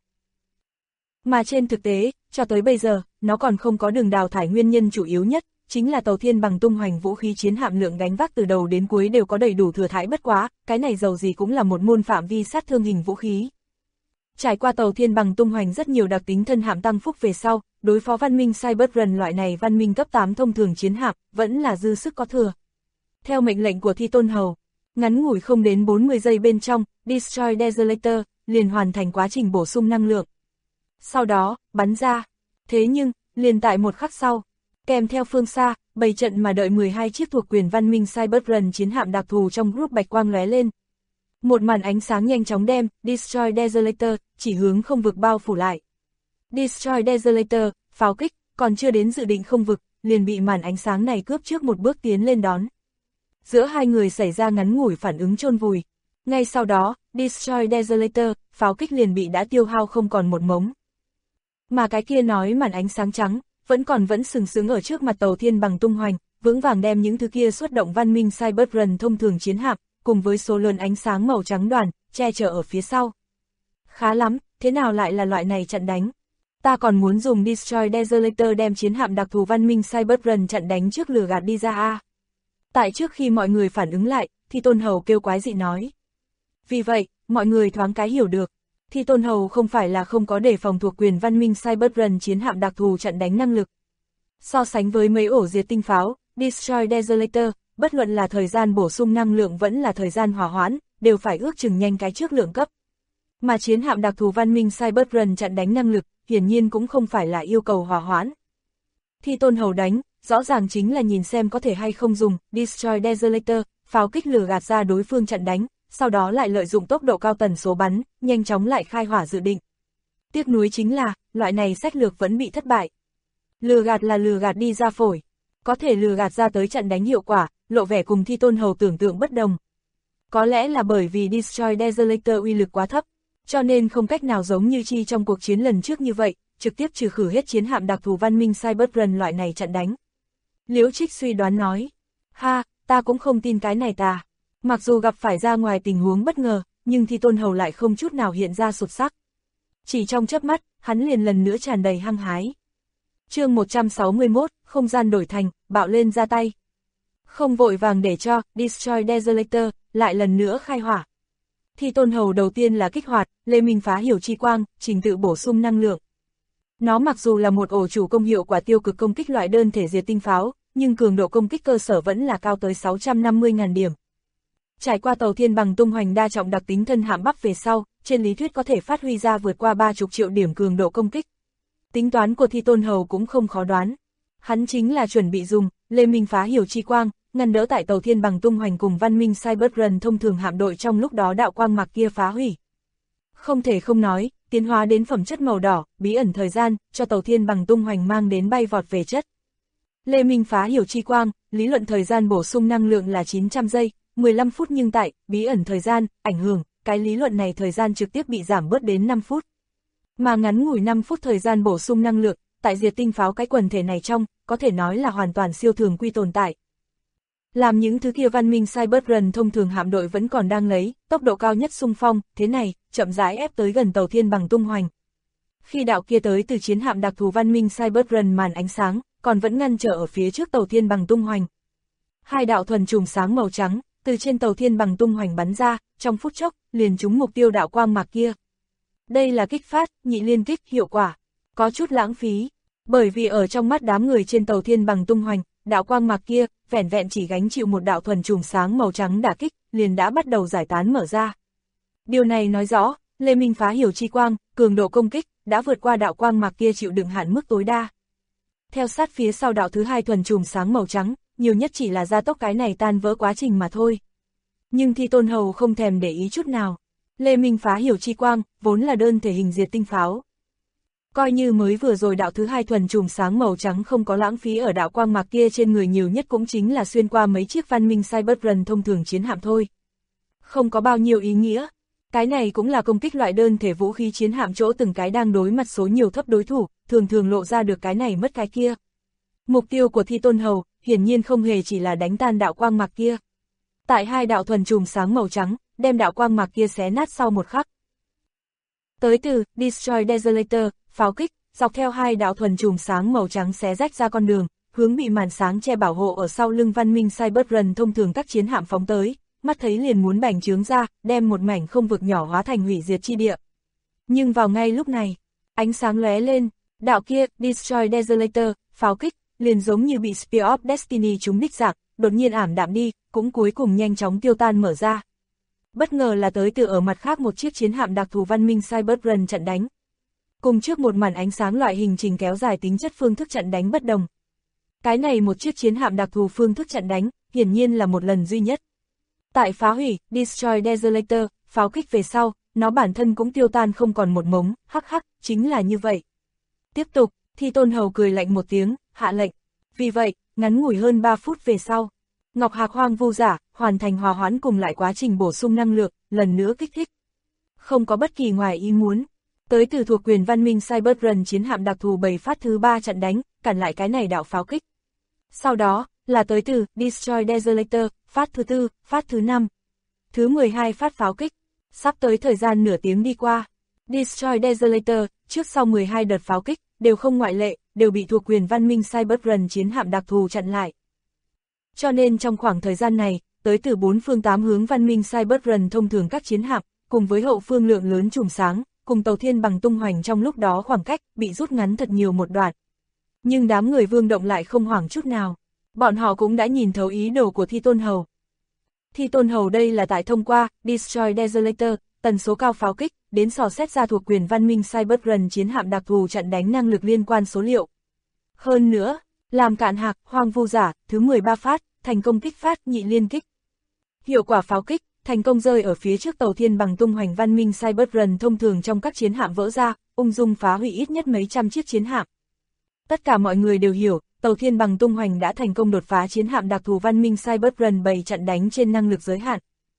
Speaker 2: Mà trên thực tế, cho tới bây giờ, nó còn không có đường đào thải nguyên nhân chủ yếu nhất, chính là tàu thiên bằng tung hoành vũ khí chiến hạm lượng gánh vác từ đầu đến cuối đều có đầy đủ thừa thãi bất quá, cái này dầu gì cũng là một môn phạm vi sát thương hình vũ khí. Trải qua tàu thiên bằng tung hoành rất nhiều đặc tính thân hạm tăng phúc về sau, đối phó văn minh Cyberrun loại này văn minh cấp 8 thông thường chiến hạm, vẫn là dư sức có thừa. Theo mệnh lệnh của Thi Tôn Hầu, ngắn ngủi không đến 40 giây bên trong, Destroy Desolator liền hoàn thành quá trình bổ sung năng lượng. Sau đó, bắn ra. Thế nhưng, liền tại một khắc sau, kèm theo phương xa, bày trận mà đợi 12 chiếc thuộc quyền văn minh Cyberrun chiến hạm đặc thù trong group bạch quang lóe lên. Một màn ánh sáng nhanh chóng đem Destroy Desolator chỉ hướng không vực bao phủ lại. Destroy Desolator, pháo kích, còn chưa đến dự định không vực, liền bị màn ánh sáng này cướp trước một bước tiến lên đón. Giữa hai người xảy ra ngắn ngủi phản ứng chôn vùi. Ngay sau đó, Destroy Desolator, pháo kích liền bị đã tiêu hao không còn một mống. Mà cái kia nói màn ánh sáng trắng, vẫn sừng sững ở trước mặt tàu thiên bằng tung hoành, vững vàng đem những thứ kia xuất động văn minh Cyberrun thông thường chiến hạm, cùng với số lớn ánh sáng màu trắng đoàn, che chở ở phía sau. Khá lắm, thế nào lại là loại này chặn đánh? Ta còn muốn dùng Destroy Desolator đem chiến hạm đặc thù văn minh Cyberrun chặn đánh trước lừa gạt đi ra a. Tại trước khi mọi người phản ứng lại, Thi Tôn Hầu kêu quái dị nói. Vì vậy, mọi người thoáng cái hiểu được. Thi Tôn Hầu không phải là không có đề phòng thuộc quyền văn minh Cyberrun chiến hạm đặc thù chặn đánh năng lực. So sánh với mấy ổ diệt tinh pháo, Destroy Desolator, bất luận là thời gian bổ sung năng lượng vẫn là thời gian hòa hoãn, đều phải ước chừng nhanh cái trước lượng cấp. Mà chiến hạm đặc thù văn minh Cyberrun chặn đánh năng lực, hiển nhiên cũng không phải là yêu cầu hòa hoãn. Thi Tôn Hầu đánh, rõ ràng chính là nhìn xem có thể hay không dùng Destroy Desolator, pháo kích lừa gạt ra đối phương chặn đánh, sau đó lại lợi dụng tốc độ cao tần số bắn, nhanh chóng lại khai hỏa dự định. Tiếc nuối chính là, loại này sách lược vẫn bị thất bại. Lừa gạt là lừa gạt đi ra phổi, có thể lừa gạt ra tới chặn đánh hiệu quả, lộ vẻ cùng Thi Tôn Hầu tưởng tượng bất đồng. Có lẽ là bởi vì Destroy Desolator uy lực quá thấp, cho nên không cách nào giống như chi trong cuộc chiến lần trước như vậy, trực tiếp trừ khử hết chiến hạm đặc thù văn minh Cyberrun loại này chặn đánh. Liễu Trích suy đoán nói, ha, ta cũng không tin cái này ta. Mặc dù gặp phải ra ngoài tình huống bất ngờ, nhưng Thi Tôn Hầu lại không chút nào hiện ra sụt sắc. Chỉ trong chớp mắt, hắn liền lần nữa tràn đầy hăng hái. Chương 161, không gian đổi thành, bạo lên ra tay. Không vội vàng để cho Destroy Desolator lại lần nữa khai hỏa. Thi Tôn Hầu đầu tiên là kích hoạt Lê Minh Phá Hiểu Chi Quang, trình tự bổ sung năng lượng. Nó mặc dù là một ổ chủ công hiệu quả tiêu cực công kích loại đơn thể diệt tinh pháo, nhưng cường độ công kích cơ sở vẫn là cao tới 650.000 điểm. Trải qua tàu thiên bằng tung hoành đa trọng đặc tính thân hạm bắp về sau, trên lý thuyết có thể phát huy ra vượt qua 30 triệu điểm cường độ công kích. Tính toán của Thi Tôn Hầu cũng không khó đoán. Hắn chính là chuẩn bị dùng Lê Minh Phá Hiểu Chi Quang, ngăn đỡ tại tàu thiên bằng tung hoành cùng văn minh Cyberrun thông thường hạm đội trong lúc đó đạo quang mạc kia phá hủy. Không thể không nói, tiến hóa đến phẩm chất màu đỏ, bí ẩn thời gian, cho tàu thiên bằng tung hoành mang đến bay vọt về chất. Lê Minh Phá Hiểu Chi Quang, lý luận thời gian bổ sung năng lượng là 900 giây, 15 phút nhưng tại bí ẩn thời gian, ảnh hưởng, cái lý luận này thời gian trực tiếp bị giảm bớt đến 5 phút. Mà ngắn ngủi 5 phút thời gian bổ sung năng lượng, tại diệt tinh pháo cái quần thể này trong, có thể nói là hoàn toàn siêu thường quy tồn tại. Làm những thứ kia văn minh Cyberrun thông thường hạm đội vẫn còn đang lấy tốc độ cao nhất xung phong, thế này, chậm rãi ép tới gần tàu thiên bằng tung hoành. Khi đạo kia tới từ chiến hạm đặc thù văn minh Cyberrun màn ánh sáng, còn vẫn ngăn trở ở phía trước tàu thiên bằng tung hoành. Hai đạo thuần trùm sáng màu trắng, từ trên tàu thiên bằng tung hoành bắn ra, trong phút chốc, liền trúng mục tiêu đạo quang mạc kia. Đây là kích phát, nhị liên kích, hiệu quả. Có chút lãng phí, bởi vì ở trong mắt đám người trên tàu thiên bằng tung hoành, đạo quang mạc kia, vẻn vẹn chỉ gánh chịu một đạo thuần trùm sáng màu trắng đả kích, liền đã bắt đầu giải tán mở ra. Điều này nói rõ, Lê Minh Phá Hiểu Chi Quang, cường độ công kích, đã vượt qua đạo quang mạc kia chịu đựng hạn mức tối đa. Theo sát phía sau đạo thứ hai thuần trùm sáng màu trắng, nhiều nhất chỉ là gia tốc cái này tan vỡ quá trình mà thôi. Nhưng Thi Tôn Hầu không thèm để ý chút nào. Lê Minh Phá Hiểu Chi Quang, vốn là đơn thể hình diệt tinh pháo. Coi như mới vừa rồi đạo thứ hai thuần trùm sáng màu trắng không có lãng phí ở đạo quang mạc kia trên người, nhiều nhất cũng chính là xuyên qua mấy chiếc văn minh Cyberrun thông thường chiến hạm thôi. Không có bao nhiêu ý nghĩa. Cái này cũng là công kích loại đơn thể vũ khí chiến hạm chỗ từng cái đang đối mặt số nhiều thấp đối thủ, thường thường lộ ra được cái này mất cái kia. Mục tiêu của Thi Tôn Hầu, hiển nhiên không hề chỉ là đánh tan đạo quang mạc kia. Tại hai đạo thuần trùm sáng màu trắng, đem đạo quang mạc kia xé nát sau một khắc. Tới từ Destroy Desolator, pháo kích, dọc theo hai đạo thuần trùm sáng màu trắng xé rách ra con đường, hướng bị màn sáng che bảo hộ ở sau lưng văn minh Cyberrun thông thường các chiến hạm phóng tới, mắt thấy liền muốn bành trướng ra, đem một mảnh không vực nhỏ hóa thành hủy diệt chi địa. Nhưng vào ngay lúc này, ánh sáng lóe lên, đạo kia, Destroy Desolator, pháo kích, liền giống như bị Spear of Destiny trúng đích dạng, đột nhiên ảm đạm đi, cũng cuối cùng nhanh chóng tiêu tan mở ra. Bất ngờ là tới từ ở mặt khác một chiếc chiến hạm đặc thù văn minh Cyberrun chặn đánh. Cùng trước một màn ánh sáng loại hình trình kéo dài tính chất phương thức chặn đánh bất đồng. Cái này một chiếc chiến hạm đặc thù phương thức chặn đánh, hiển nhiên là một lần duy nhất. Tại phá hủy, Destroy Desolator, pháo kích về sau, nó bản thân cũng tiêu tan không còn một mống, hắc hắc, chính là như vậy. Tiếp tục, Thi Tôn Hầu cười lạnh một tiếng, hạ lệnh. Vì vậy, ngắn ngủi hơn 3 phút về sau, Ngọc Hạc Hoang Vu Giả, hoàn thành hòa hoãn cùng lại quá trình bổ sung năng lượng, lần nữa kích thích. Không có bất kỳ ngoài ý muốn. Tới từ thuộc quyền văn minh Cyberrun chiến hạm đặc thù bầy phát thứ 3 chặn đánh, cản lại cái này đạo pháo kích. Sau đó, là tới từ Destroy Desolator, phát thứ 4, phát thứ 5. Thứ 12 phát pháo kích. Sắp tới thời gian nửa tiếng đi qua. Destroy Desolator, trước sau 12 đợt pháo kích, đều không ngoại lệ, đều bị thuộc quyền văn minh Cyberrun chiến hạm đặc thù chặn lại. Cho nên trong khoảng thời gian này, tới từ 4 phương 8 hướng văn minh Cyberrun thông thường các chiến hạm, cùng với hậu phương lượng lớn chùm sáng, cùng tàu thiên bằng tung hoành trong lúc đó khoảng cách, bị rút ngắn thật nhiều một đoạn. Nhưng đám người Vương Động lại không hoảng chút nào. Bọn họ cũng đã nhìn thấu ý đồ của Thi Tôn Hầu. Thi Tôn Hầu đây là tại thông qua Destroy Desolator, tần số cao pháo kích, đến dò xét ra thuộc quyền văn minh Cyberrun chiến hạm đặc thù chặn đánh năng lực liên quan số liệu. Hơn nữa, làm cạn hạc, hoang vu giả, thứ 13 phát, thành công kích phát, nhị liên kích. Hiệu quả pháo kích, thành công rơi ở phía trước tàu thiên bằng tung hoành văn minh Cyberrun thông thường trong các chiến hạm vỡ ra, ung dung phá hủy ít nhất mấy trăm chiếc chiến hạm. Tất cả mọi người đều hiểu, tàu thiên bằng tung hoành đã thành công đột phá chiến hạm đặc thù văn minh Cyberrun 7 chặn đánh trên năng lực giới hạn.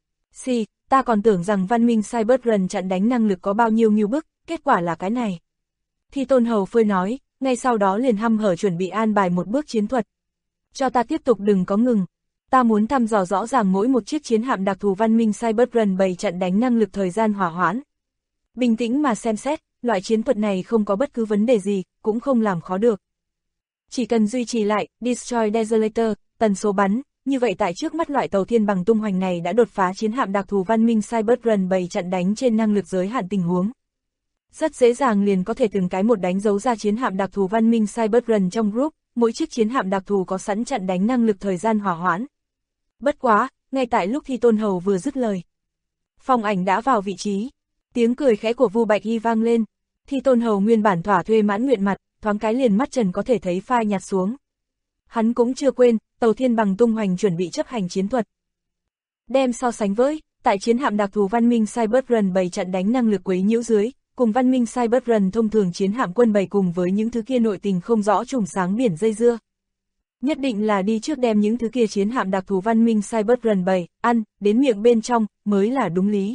Speaker 2: Ta còn tưởng rằng văn minh Cyberrun chặn đánh năng lực có bao nhiêu nghiêu bức, kết quả là cái này. Thi Tôn Hầu phơi nói, ngay sau đó liền hăm hở chuẩn bị an bài một bước chiến thuật. Cho ta tiếp tục đừng có ngừng. Ta muốn thăm dò rõ ràng mỗi một chiếc chiến hạm đặc thù văn minh Cyberrun 7 chặn đánh năng lực thời gian hỏa hoãn. Bình tĩnh mà xem xét, loại chiến thuật này không có bất cứ vấn đề gì, cũng không làm khó được. Chỉ cần duy trì lại, Destroy Desolator, tần số bắn, như vậy tại trước mắt loại tàu thiên bằng tung hoành này đã đột phá chiến hạm đặc thù văn minh Cyberrun 7 chặn đánh trên năng lực giới hạn tình huống. Rất dễ dàng liền có thể từng cái một đánh dấu ra chiến hạm đặc thù văn minh Cyberrun trong group, mỗi chiếc chiến hạm đặc thù có sẵn chặn đánh năng lực thời gian hỏa hoãn. Bất quá, ngay tại lúc Thi Tôn Hầu vừa dứt lời, Phong Ảnh đã vào vị trí, tiếng cười khẽ của Vu Bạch Y vang lên. Thi Tôn Hầu nguyên bản thỏa thuê mãn nguyện mặt, thoáng cái liền mắt trần có thể thấy phai nhạt xuống. Hắn cũng chưa quên, tàu thiên bằng tung hoành chuẩn bị chấp hành chiến thuật. Đem so sánh với, tại chiến hạm đặc thù văn minh Cyberrun 7 chặn đánh năng lực quấy nhiễu dưới, cùng văn minh Cyberrun thông thường chiến hạm quân 7 cùng với những thứ kia nội tình không rõ trùng sáng biển dây dưa. Nhất định là đi trước đem những thứ kia chiến hạm đặc thù văn minh Cyberrun 7, ăn, đến miệng bên trong, mới là đúng lý.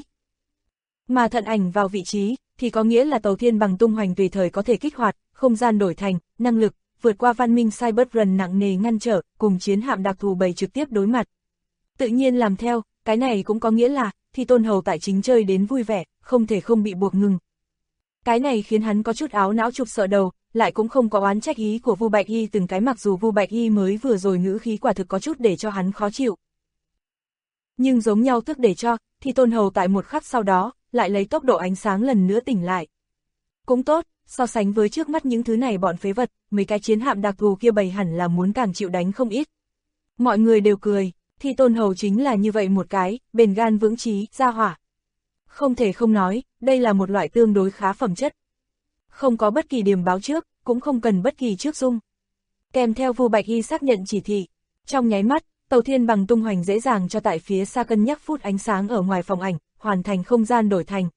Speaker 2: Mà Thận Ảnh vào vị trí, thì có nghĩa là tàu thiên bằng tung hoành tùy thời có thể kích hoạt, không gian đổi thành, năng lực, vượt qua văn minh Cyberrun nặng nề ngăn trở, cùng chiến hạm đặc thù 7 trực tiếp đối mặt. Tự nhiên làm theo, cái này cũng có nghĩa là, Thi Tôn Hầu tại chính chơi đến vui vẻ, không thể không bị buộc ngừng. Cái này khiến hắn có chút áo não chụp sợ đầu, lại cũng không có oán trách ý của Vu Bạch Y từng cái, mặc dù Vu Bạch Y mới vừa rồi ngữ khí quả thực có chút để cho hắn khó chịu. Nhưng giống nhau tức để cho, Thi Tôn Hầu tại một khắc sau đó, lại lấy tốc độ ánh sáng lần nữa tỉnh lại. Cũng tốt, so sánh với trước mắt những thứ này bọn phế vật, mấy cái chiến hạm đặc thù kia bày hẳn là muốn càng chịu đánh không ít. Mọi người đều cười, Thi Tôn Hầu chính là như vậy một cái, bền gan vững chí, ra hỏa. Không thể không nói, đây là một loại tương đối khá phẩm chất. Không có bất kỳ điểm báo trước, cũng không cần bất kỳ trước dung. Kèm theo Vu Bạch Y xác nhận chỉ thị, trong nháy mắt, tàu thiên bằng tung hoành dễ dàng cho tại phía xa cân nhắc phút ánh sáng ở ngoài phòng ảnh, hoàn thành không gian đổi thành.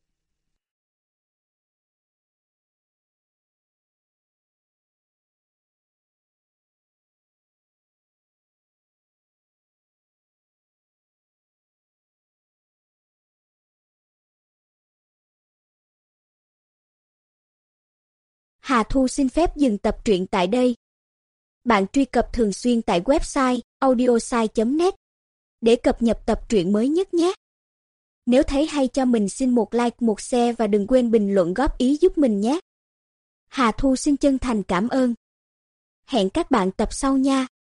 Speaker 3: Hà Thu xin phép dừng tập truyện tại đây. Bạn truy cập thường xuyên tại website audiosai.net để cập nhật tập truyện mới nhất nhé. Nếu thấy hay cho mình xin một like, một share và đừng quên bình luận góp ý giúp mình nhé. Hà Thu xin chân thành cảm ơn. Hẹn các bạn tập sau nha.